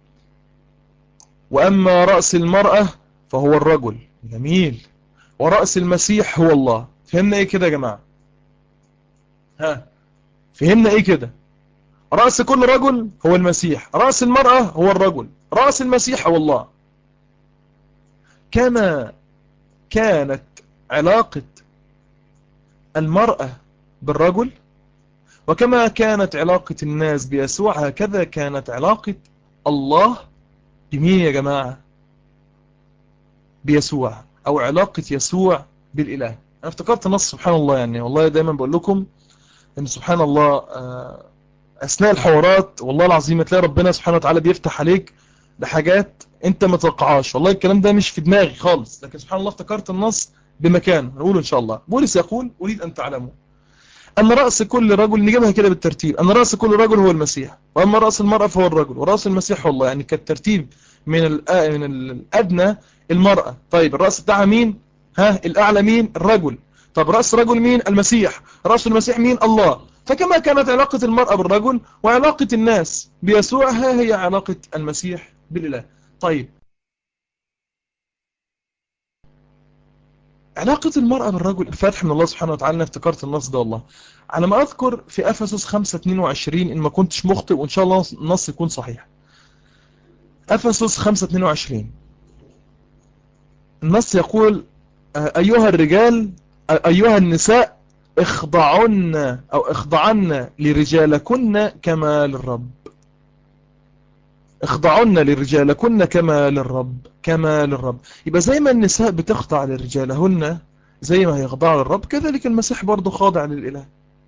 وأما رأس المرأة فهو الرجل. جميل. ورأس المسيح هو الله. فهمنا إيه كده يا جماعة؟ فهمنا إيه كده؟ رأس كل رجل هو المسيح، رأس المرأة هو الرجل، رأس المسيح هو الله. كما كانت علاقة المرأة بالرجل، وكما كانت علاقة الناس بيسوع، هكذا كانت علاقة الله بمين يا جماعة؟ بيسوع، أو علاقة يسوع بالإله. أنا افتكرت نص سبحان الله، يعني والله دايما بقول لكم إن سبحان الله أثناء الحوارات والله العظيم تلاقي ربنا سبحانه وتعالى بيفتح عليك لحاجات أنت ما تتوقعهاش. والله الكلام ده مش في دماغي خالص، لكن سبحان الله افتكرت النص بمكانه. نقول إن شاء الله. بولس يقول: أريد أن تعلموا أن رأس كل رجل، نجيبها كده بالترتيب، أن رأس كل رجل هو المسيح، وأما رأس المرأة فهو الرجل، ورأس المسيح هو الله. يعني كالترتيب من الأدنى المرأة. طيب الرأس بتاعها مين؟ الأعلى مين؟ الرجل. طب رأس الرجل مين؟ المسيح. رأس المسيح مين؟ الله. فكما كانت علاقة المرأة بالرجل وعلاقة الناس بيسوع، هي علاقة المسيح بالإله. طيب علاقة المرأة بالرجل، الفتح من الله سبحانه وتعالى. أنا افتكرت النص ده والله على ما أذكر في أفسس 5:22 إن ما كنتش مخطئ، وإن شاء الله النص يكون صحيح. أفسس 5:22 النص يقول: أيها الرجال، أيها النساء، اخضعن لرجالكن كما للرب. اخضعن لرجالكن كما للرب، كما للرب. يبقى زي ما النساء بتخضع لرجالهن زي ما هيخضع للرب، كذلك المسيح برضه خاضع للإله.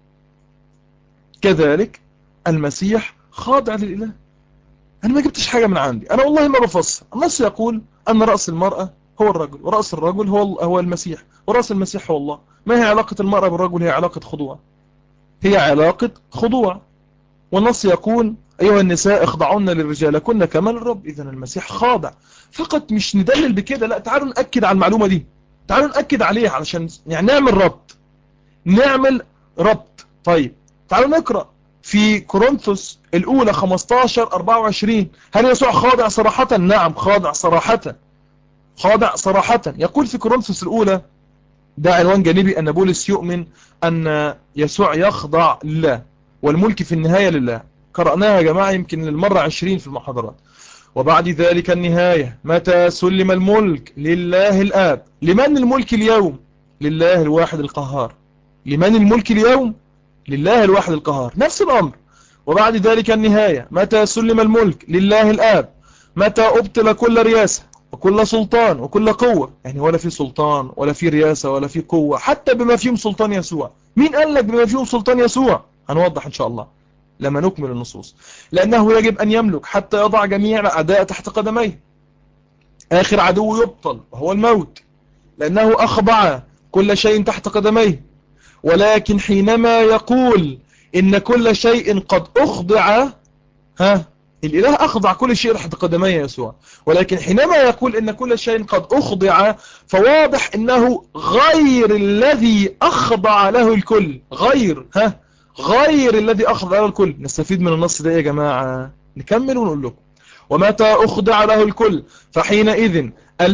كذلك المسيح خاضع للإله. أنا ما جبتش حاجة من عندي، أنا والله ما بفصل. النص يقول أن رأس المرأة هو الرجل، ورأس الرجل هو المسيح، ورأس المسيح هو الله. ما هي علاقة المرأة بالرجل؟ هي علاقة خضوع، هي علاقة خضوع. والنص يقول: أيها النساء اخضعن لرجالكن كما للرب. إذن المسيح خاضع. فقط مش ندلل بكده، لا، تعالوا نأكد على المعلومة دي، تعالوا نأكد عليها علشان يعني نعمل ربط. طيب تعالوا نقرأ في كورنثوس الأولى 15:24. هل يسوع خاضع صراحة؟ نعم خاضع صراحة، خاضع صراحة. يقول في كورنثوس الأولى، ده عنوان جانبي، أن بولس يؤمن أن يسوع يخضع لله، والملك في النهاية لله. قرأناها يا جماعة يمكن للمرة 20 في المحاضرات. وبعد ذلك النهاية، متى سلم الملك لله الآب. لمن الملك اليوم؟ لله الواحد القهار. لمن الملك اليوم؟ لله الواحد القهار. نفس الأمر. وبعد ذلك النهاية، متى سلم الملك لله الآب. متى أبطل كل رياسة وكل سلطان وكل قوة. يعني ولا في سلطان ولا في رياسة ولا في قوة، حتى بما فيهم سلطان يسوع. مين قال لك بما فيهم سلطان يسوع؟ هنوضح إن شاء الله لما نكمل النصوص. لأنه يجب أن يملك حتى يضع جميع الأعداء تحت قدميه. آخر عدو يبطل وهو الموت، لأنه أخضع كل شيء تحت قدميه. ولكن حينما يقول إن كل شيء قد أخضع، الإله أخضع كل شيء تحت قدمي يسوع. ولكن حينما يقول إن كل شيء قد أخضع، فواضح إنه غير الذي أخضع له الكل. غير الذي أخضع له الكل. نستفيد من النص ده يا جماعة. نكمل ونقول لكم: ومتى أخضع له الكل فحينئذ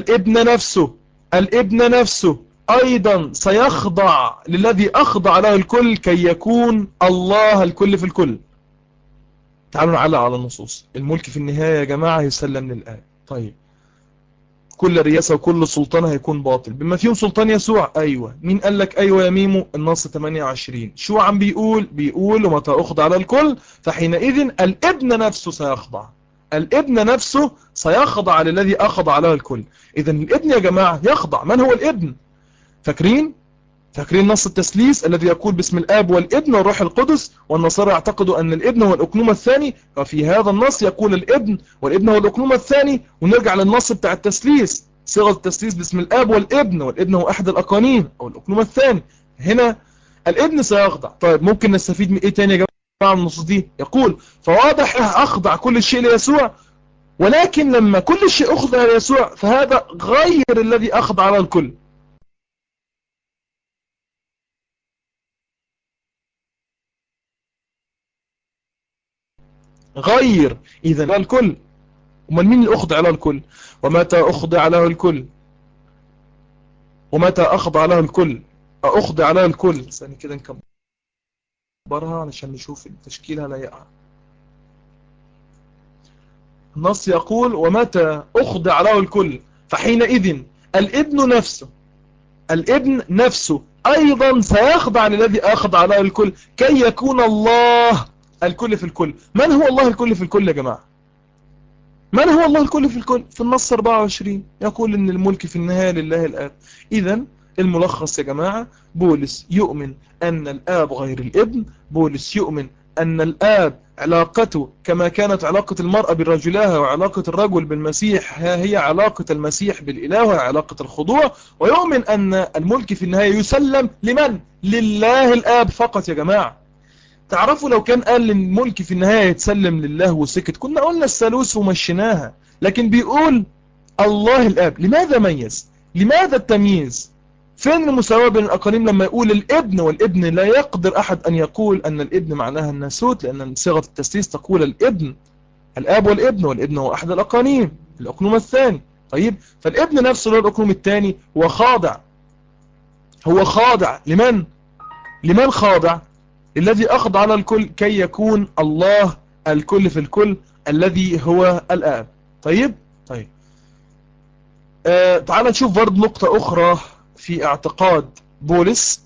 الابن نفسه أيضا سيخضع للذي أخضع له الكل، كي يكون الله الكل في الكل. تعالوا نعلق على النصوص. الملك في النهاية يا جماعة يسلم للآب. طيب كل رياسة وكل سلطان هيكون باطل بما فيهم سلطان يسوع. أيوة. مين قال لك أيوة يا ميمو؟ النص 28 شو عم بيقول ومتى أخضع على الكل فحينئذ الابن نفسه سيخضع. الابن نفسه سيخضع للذي أخضع له الكل. إذن الابن يا جماعة يخضع. من هو الابن؟ فاكرين نص التثليث الذي يقول باسم الآب والابن والروح القدس؟ والنصارى يعتقدوا أن الابن هو الأقنوم الثاني. ففي هذا النص يقول الابن والابن هو الأقنوم الثاني. ونرجع للنص بتاع التثليث، صيغة التثليث باسم الآب والابن، والابن هو أحد الأقانيم أو الأقنوم الثاني. هنا الابن سيخضع. طيب ممكن نستفيد من إيه تاني يا جماعة من النصوص دي؟ يقول فواضح أخضع كل شيء ليسوع، ولكن لما كل شيء أخضع ليسوع فهذا غير الذي أخضع له الكل. غير إذا الكل. ومن مين اللي أخضع له الكل؟ ومتى أخضع له الكل، ومتى أخضع له الكل، أخضع له الكل. ثاني كده نكبرها علشان نشوف تشكيلها لا يقع. النص يقول ومتى أخضع له الكل فحينئذ الابن نفسه أيضا سيخضع للذي أخضع له الكل كي يكون الله الكل في الكل. من هو الله الكل في الكل يا جماعة؟ من هو الله الكل في الكل؟ في النص 24 يقول إن الملك في النهاية لله الآب. إذن الملخص يا جماعة، بولس يؤمن أن الآب غير الابن، بولس يؤمن أن الآب علاقته كما كانت علاقة المرأة برجلها وعلاقة الرجل بالمسيح هي علاقة المسيح بالإله وهي علاقة الخضوع، ويؤمن أن الملك في النهاية يسلم لمن؟ لله الآب فقط يا جماعة. تعرفوا لو كان قال الملك في النهاية يتسلم لله وسكت كنا قلنا الثالوث ومشيناها، لكن بيقول الله الآب. لماذا ميز؟ لماذا التمييز؟ فين المساواة بين الأقانيم لما يقول الابن؟ والابن لا يقدر أحد أن يقول أن الابن معناها الناسوت، لأن صيغة التسليس تقول الابن، الآب والابن، والابن هو أحد الأقانيم، الأقنوم الثاني. طيب فالابن نفسه له الأقنوم الثاني وخاضع، هو خاضع لمن؟ لمن خاضع؟ الذي أخضع على الكل كي يكون الله الكل في الكل الذي هو الآب. طيب تعال نشوف برضه نقطة أخرى في اعتقاد بولس.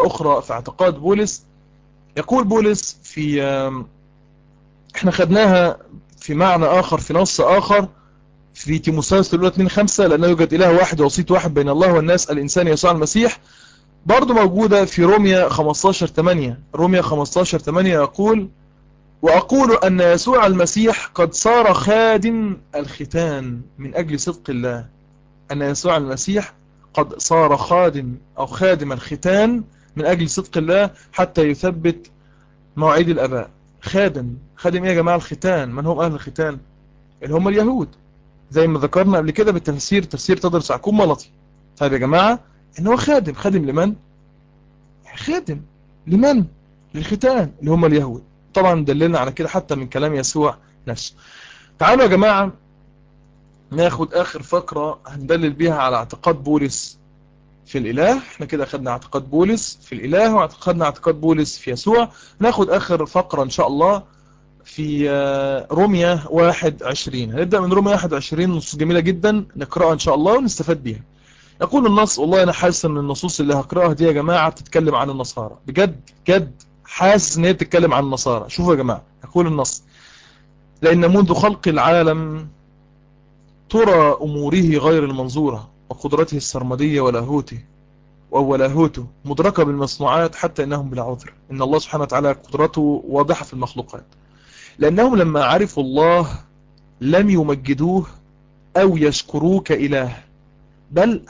يقول بولس في احنا خدناها في معنى آخر في نص آخر في تيموثاوس الأولى 2:5 لأنه يوجد إله واحد ووسيط واحد بين الله والناس الإنسان يسوع المسيح. برضو موجودة في روميا 15:8. روميا 15:8 يقول وأقول أن يسوع المسيح قد صار خادم الختان من أجل صدق الله. أن يسوع المسيح قد صار خادم أو خادم الختان من أجل صدق الله حتى يثبت مواعيد الآباء. خادم إيه يا جماعة الختان؟ من هم أهل الختان؟ اللي هم اليهود، زي ما ذكرنا قبل كده بالتفسير، تفسير تدرس عكوم ملطي. طيب يا جماعة إن هو خادم لمن؟ خادم لمن؟ للختان اللي هم اليهود. طبعا دللنا على كده حتى من كلام يسوع نفسه. تعالوا يا جماعة ناخد آخر فقرة هندلل بيها على اعتقاد بولس في الإله. احنا كده أخذنا اعتقاد بولس في الإله واعتقدنا اعتقاد بولس في يسوع. ناخد آخر فقرة إن شاء الله في روميا 21. هنبدأ من روميا 21، نصوص جميلة جدا نقرأها إن شاء الله ونستفاد بيها. يقول النص، والله أنا حاسس أن النصوص اللي هقرأها دي يا جماعة بتتكلم عن النصارى، بجد حاسس أن هي بتتكلم عن النصارى. شوفوا يا جماعة، يقول النص لأن منذ خلق العالم ترى أموره غير المنظورة وقدرته السرمدية ولاهوته مدركة بالمصنوعات حتى إنهم بلا عذر. إن الله سبحانه وتعالى قدرته واضحة في المخلوقات، لأنهم لما عرفوا الله لم يمجدوه أو يشكروه كإله، بل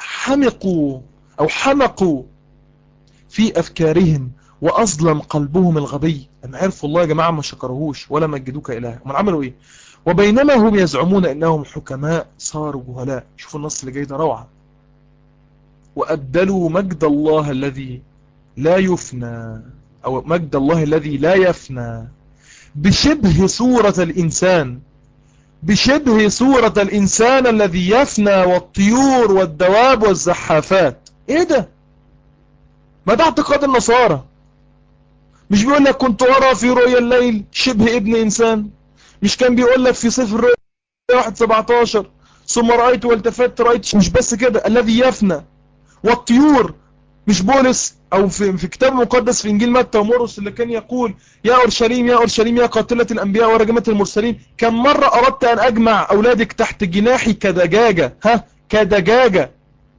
حمقوا في أفكارهم وأظلم قلبهم الغبي. لما عرفوا الله يا جماعة ما شكروهوش ولا مجدوه كإله. هم عملوا إيه؟ وبينما هم يزعمون أنهم حكماء صاروا جهلاء. شوفوا النص اللي جاي ده روعة. وأبدلوا مجد الله الذي لا يفنى، أو مجد الله الذي لا يفنى بشبه صورة الإنسان الذي يفنى، والطيور والدواب والزحافات. إيه ده؟ ما ده اعتقاد النصارى. مش بيقول لك كنت أرى في رؤيا الليل شبه ابن إنسان؟ مش كان بيقول لك في سفر الرؤيا 1:17 ثم رأيت والتفت رأيت؟ مش بس كده، الذي يفنى والطيور. مش بولس او في كتاب مقدس في انجيل متى ومرقس اللي كان يقول يا اورشليم يا اورشليم يا قاتلة الانبياء ورجمة المرسلين، كم مرة اردت ان اجمع اولادك تحت جناحي كدجاجة، كدجاجة.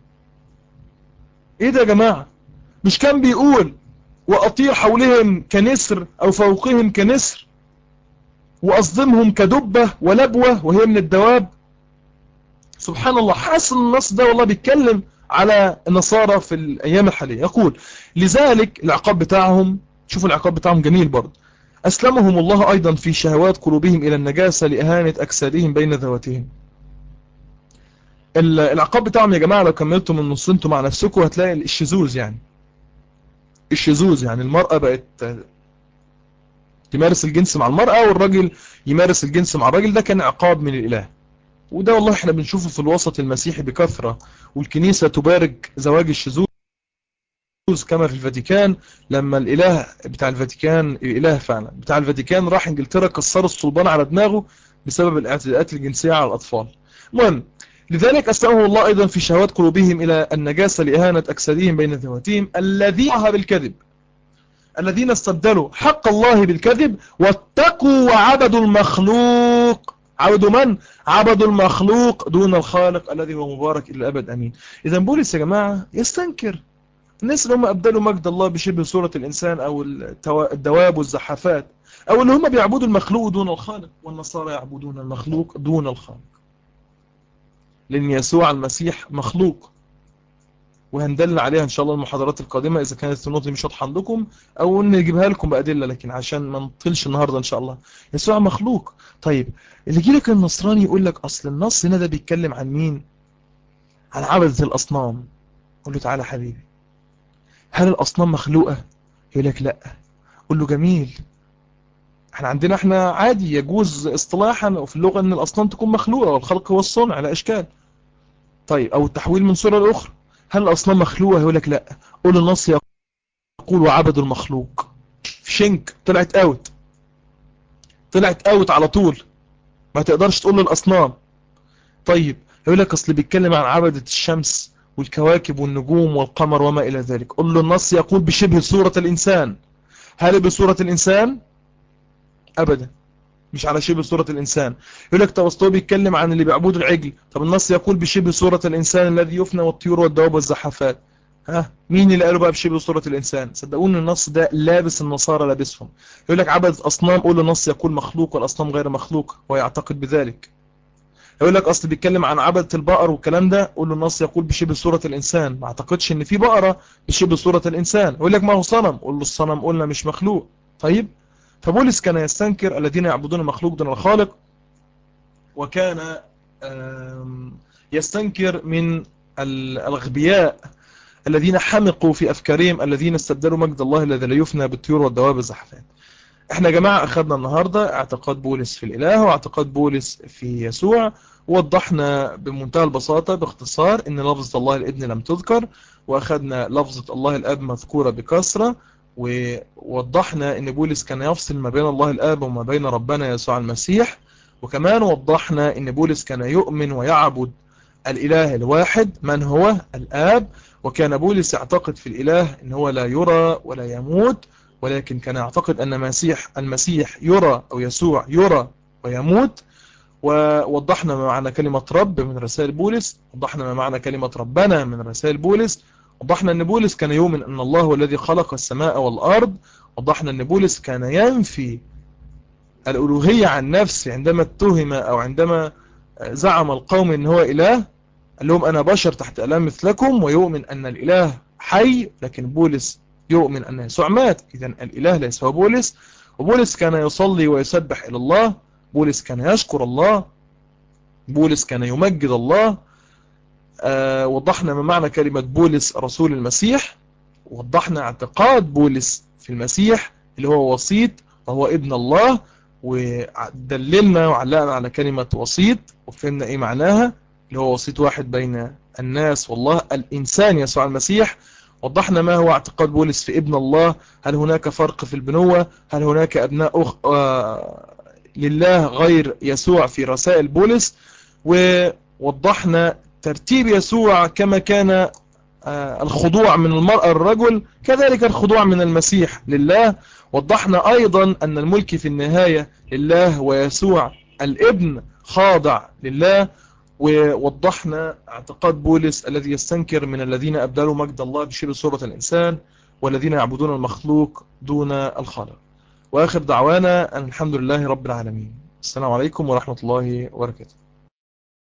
ايه ده يا جماعة؟ مش كان بيقول واطير حولهم كنسر او فوقهم كنسر واصدمهم كدبة ولبوة وهي من الدواب؟ سبحان الله. حاسس النص ده والله بيتكلم على النصارى في الأيام الحالية. يقول لذلك العقاب بتاعهم، شوفوا العقاب بتاعهم جميل برضه، أسلمهم الله أيضا في شهوات قلوبهم إلى النجاسة لإهانة أجسادهم بين ذواتهم. العقاب بتاعهم يا جماعة لو كملتم النص انتم مع نفسكم هتلاقي الشذوذ. يعني المرأة بقت تمارس الجنس مع المرأة والرجل يمارس الجنس مع الرجل. ده كان عقاب من الإله، وده والله احنا بنشوفه في الوسط المسيحي بكثرة، والكنيسة تبارك زواج الشذوذ كما في الفاتيكان. لما الإله بتاع الفاتيكان، الإله فعلا بتاع الفاتيكان راح انجلترا كسروا الصلبان على دماغه بسبب الاعتداءات الجنسية على الأطفال. المهم، لذلك أسلمه الله أيضا في شهوات قلوبهم إلى النجاسة لإهانة أجسادهم بين ذواتهم الذين بالكذب، الذين استبدلوا حق الله بالكذب واتقوا وعبدوا المخلوق. عبدوا من؟ عبدوا المخلوق دون الخالق الذي هو مبارك إلى الأبد أمين. إذا بولس يا جماعة يستنكر الناس اللي هم أبدلوا مجد الله بشبه صورة الإنسان أو الدواب والزحافات، أو اللي هم بيعبدوا المخلوق دون الخالق، والنصارى يعبدون المخلوق دون الخالق، لأن يسوع المسيح مخلوق، وهندل عليها إن شاء الله المحاضرات القادمة إذا كانت النقطة دي مش واضحة عندكم، أو نجيبها لكم بأدلة، لكن عشان ما نطلش النهاردة إن شاء الله. يسوع مخلوق. طيب اللي يجي لك النصراني يقول لك أصل النص هنا ده بيتكلم عن مين؟ عن عبدة الأصنام. قل له تعالى حبيبي، هل الأصنام مخلوقة؟ يقول لك لا. قل له جميل، احنا عادي يجوز اصطلاحا وفي اللغة ان الأصنام تكون مخلوقة، والخلق هو الصنع على أشكال. طيب أو التحويل من صورة لأخرى، هل الأصنام مخلوقة؟ يقول لك لا. قول النص يقول وعبدوا المخلوق. في شنك طلعت اوت على طول، ما تقدرش تقول للأصنام. طيب يقول لك أصل بيتكلم عن عبدة الشمس والكواكب والنجوم والقمر وما إلى ذلك. قل له النص يقول بشبه صورة الإنسان. هل بصورة الإنسان؟ أبدا، مش على شبه صورة الإنسان. يقول لك توسطه بيتكلم عن اللي بيعبدوا العجل. طب النص يقول بشبه صورة الإنسان الذي يفنى والطيور والدواب والزحافات. مين اللي قالوا بقى بشبه صورة الإنسان؟ صدقوني النص ده لابس النصارى لابسهم. يقول لك عبد أصنام، قول النص يقول مخلوق والأصنام غير مخلوق، ويعتقد بذلك. يقول لك أصل بيتكلم عن عبدة البقر والكلام ده، قول له النص يقول بشبه صورة الإنسان، ما اعتقدش إن في بقرة بشبه صورة الإنسان. يقول لك ما هو صنم، قول له الصنم قلنا مش مخلوق. طيب، فبولس كان يستنكر الذين يعبدون المخلوق دون الخالق، وكان يستنكر من الأغبياء الذين حمقوا في أفكارهم، الذين استبدلوا مجد الله الذي لا يفنى بالطيور والدواب والزحفات. احنا يا جماعة أخذنا النهاردة اعتقاد بولس في الإله واعتقاد بولس في يسوع، ووضحنا بمنتهى البساطة باختصار ان لفظة الله الابن لم تذكر، واخذنا لفظة الله الاب مذكورة بكثرة، ووضحنا ان بولس كان يفصل ما بين الله الاب وما بين ربنا يسوع المسيح، وكمان وضحنا ان بولس كان يؤمن ويعبد الإله الواحد من هو الآب، وكان بولس يعتقد في الإله ان هو لا يرى ولا يموت، ولكن كان يعتقد أن المسيح يرى أو يسوع يرى ويموت. ووضحنا ما معنى كلمة رب من رسائل بولس، وضحنا ما معنى كلمة ربنا من رسائل بولس، وضحنا أن بولس كان يؤمن أن الله هو الذي خلق السماء والأرض، وضحنا أن بولس كان ينفي الألوهية عن نفسه عندما اتهم أو عندما زعم القوم أن هو إله، قال لهم أنا بشر تحت آلام مثلكم، ويؤمن أن الإله حي، لكن بولس يؤمن أن يسوع مات. إذن الإله ليس هو بولس. وبولس كان يصلي ويسبح إلى الله، بولس كان يشكر الله، بولس كان يمجد الله. وضحنا ما معنى كلمة بولس رسول المسيح، وضحنا اعتقاد بولس في المسيح اللي هو وسيط وهو ابن الله، ودللنا وعلقنا على كلمة وسيط وفهمنا ايه معناها، اللي هو وسيط واحد بين الناس والله الإنسان يسوع المسيح. وضحنا ما هو اعتقاد بولس في ابن الله، هل هناك فرق في البنوة، هل هناك أبناء لله غير يسوع في رسائل بولس، ووضحنا ترتيب يسوع كما كان الخضوع من المرأة الرجل كذلك الخضوع من المسيح لله. وضحنا أيضا أن الملك في النهاية لله ويسوع الابن خاضع لله. ووضحنا اعتقاد بولس الذي يستنكر من الذين أبدلوا مجد الله بشبه صورة الإنسان والذين يعبدون المخلوق دون الخالق. وآخر دعوانا أن الحمد لله رب العالمين. السلام عليكم ورحمة الله وبركاته.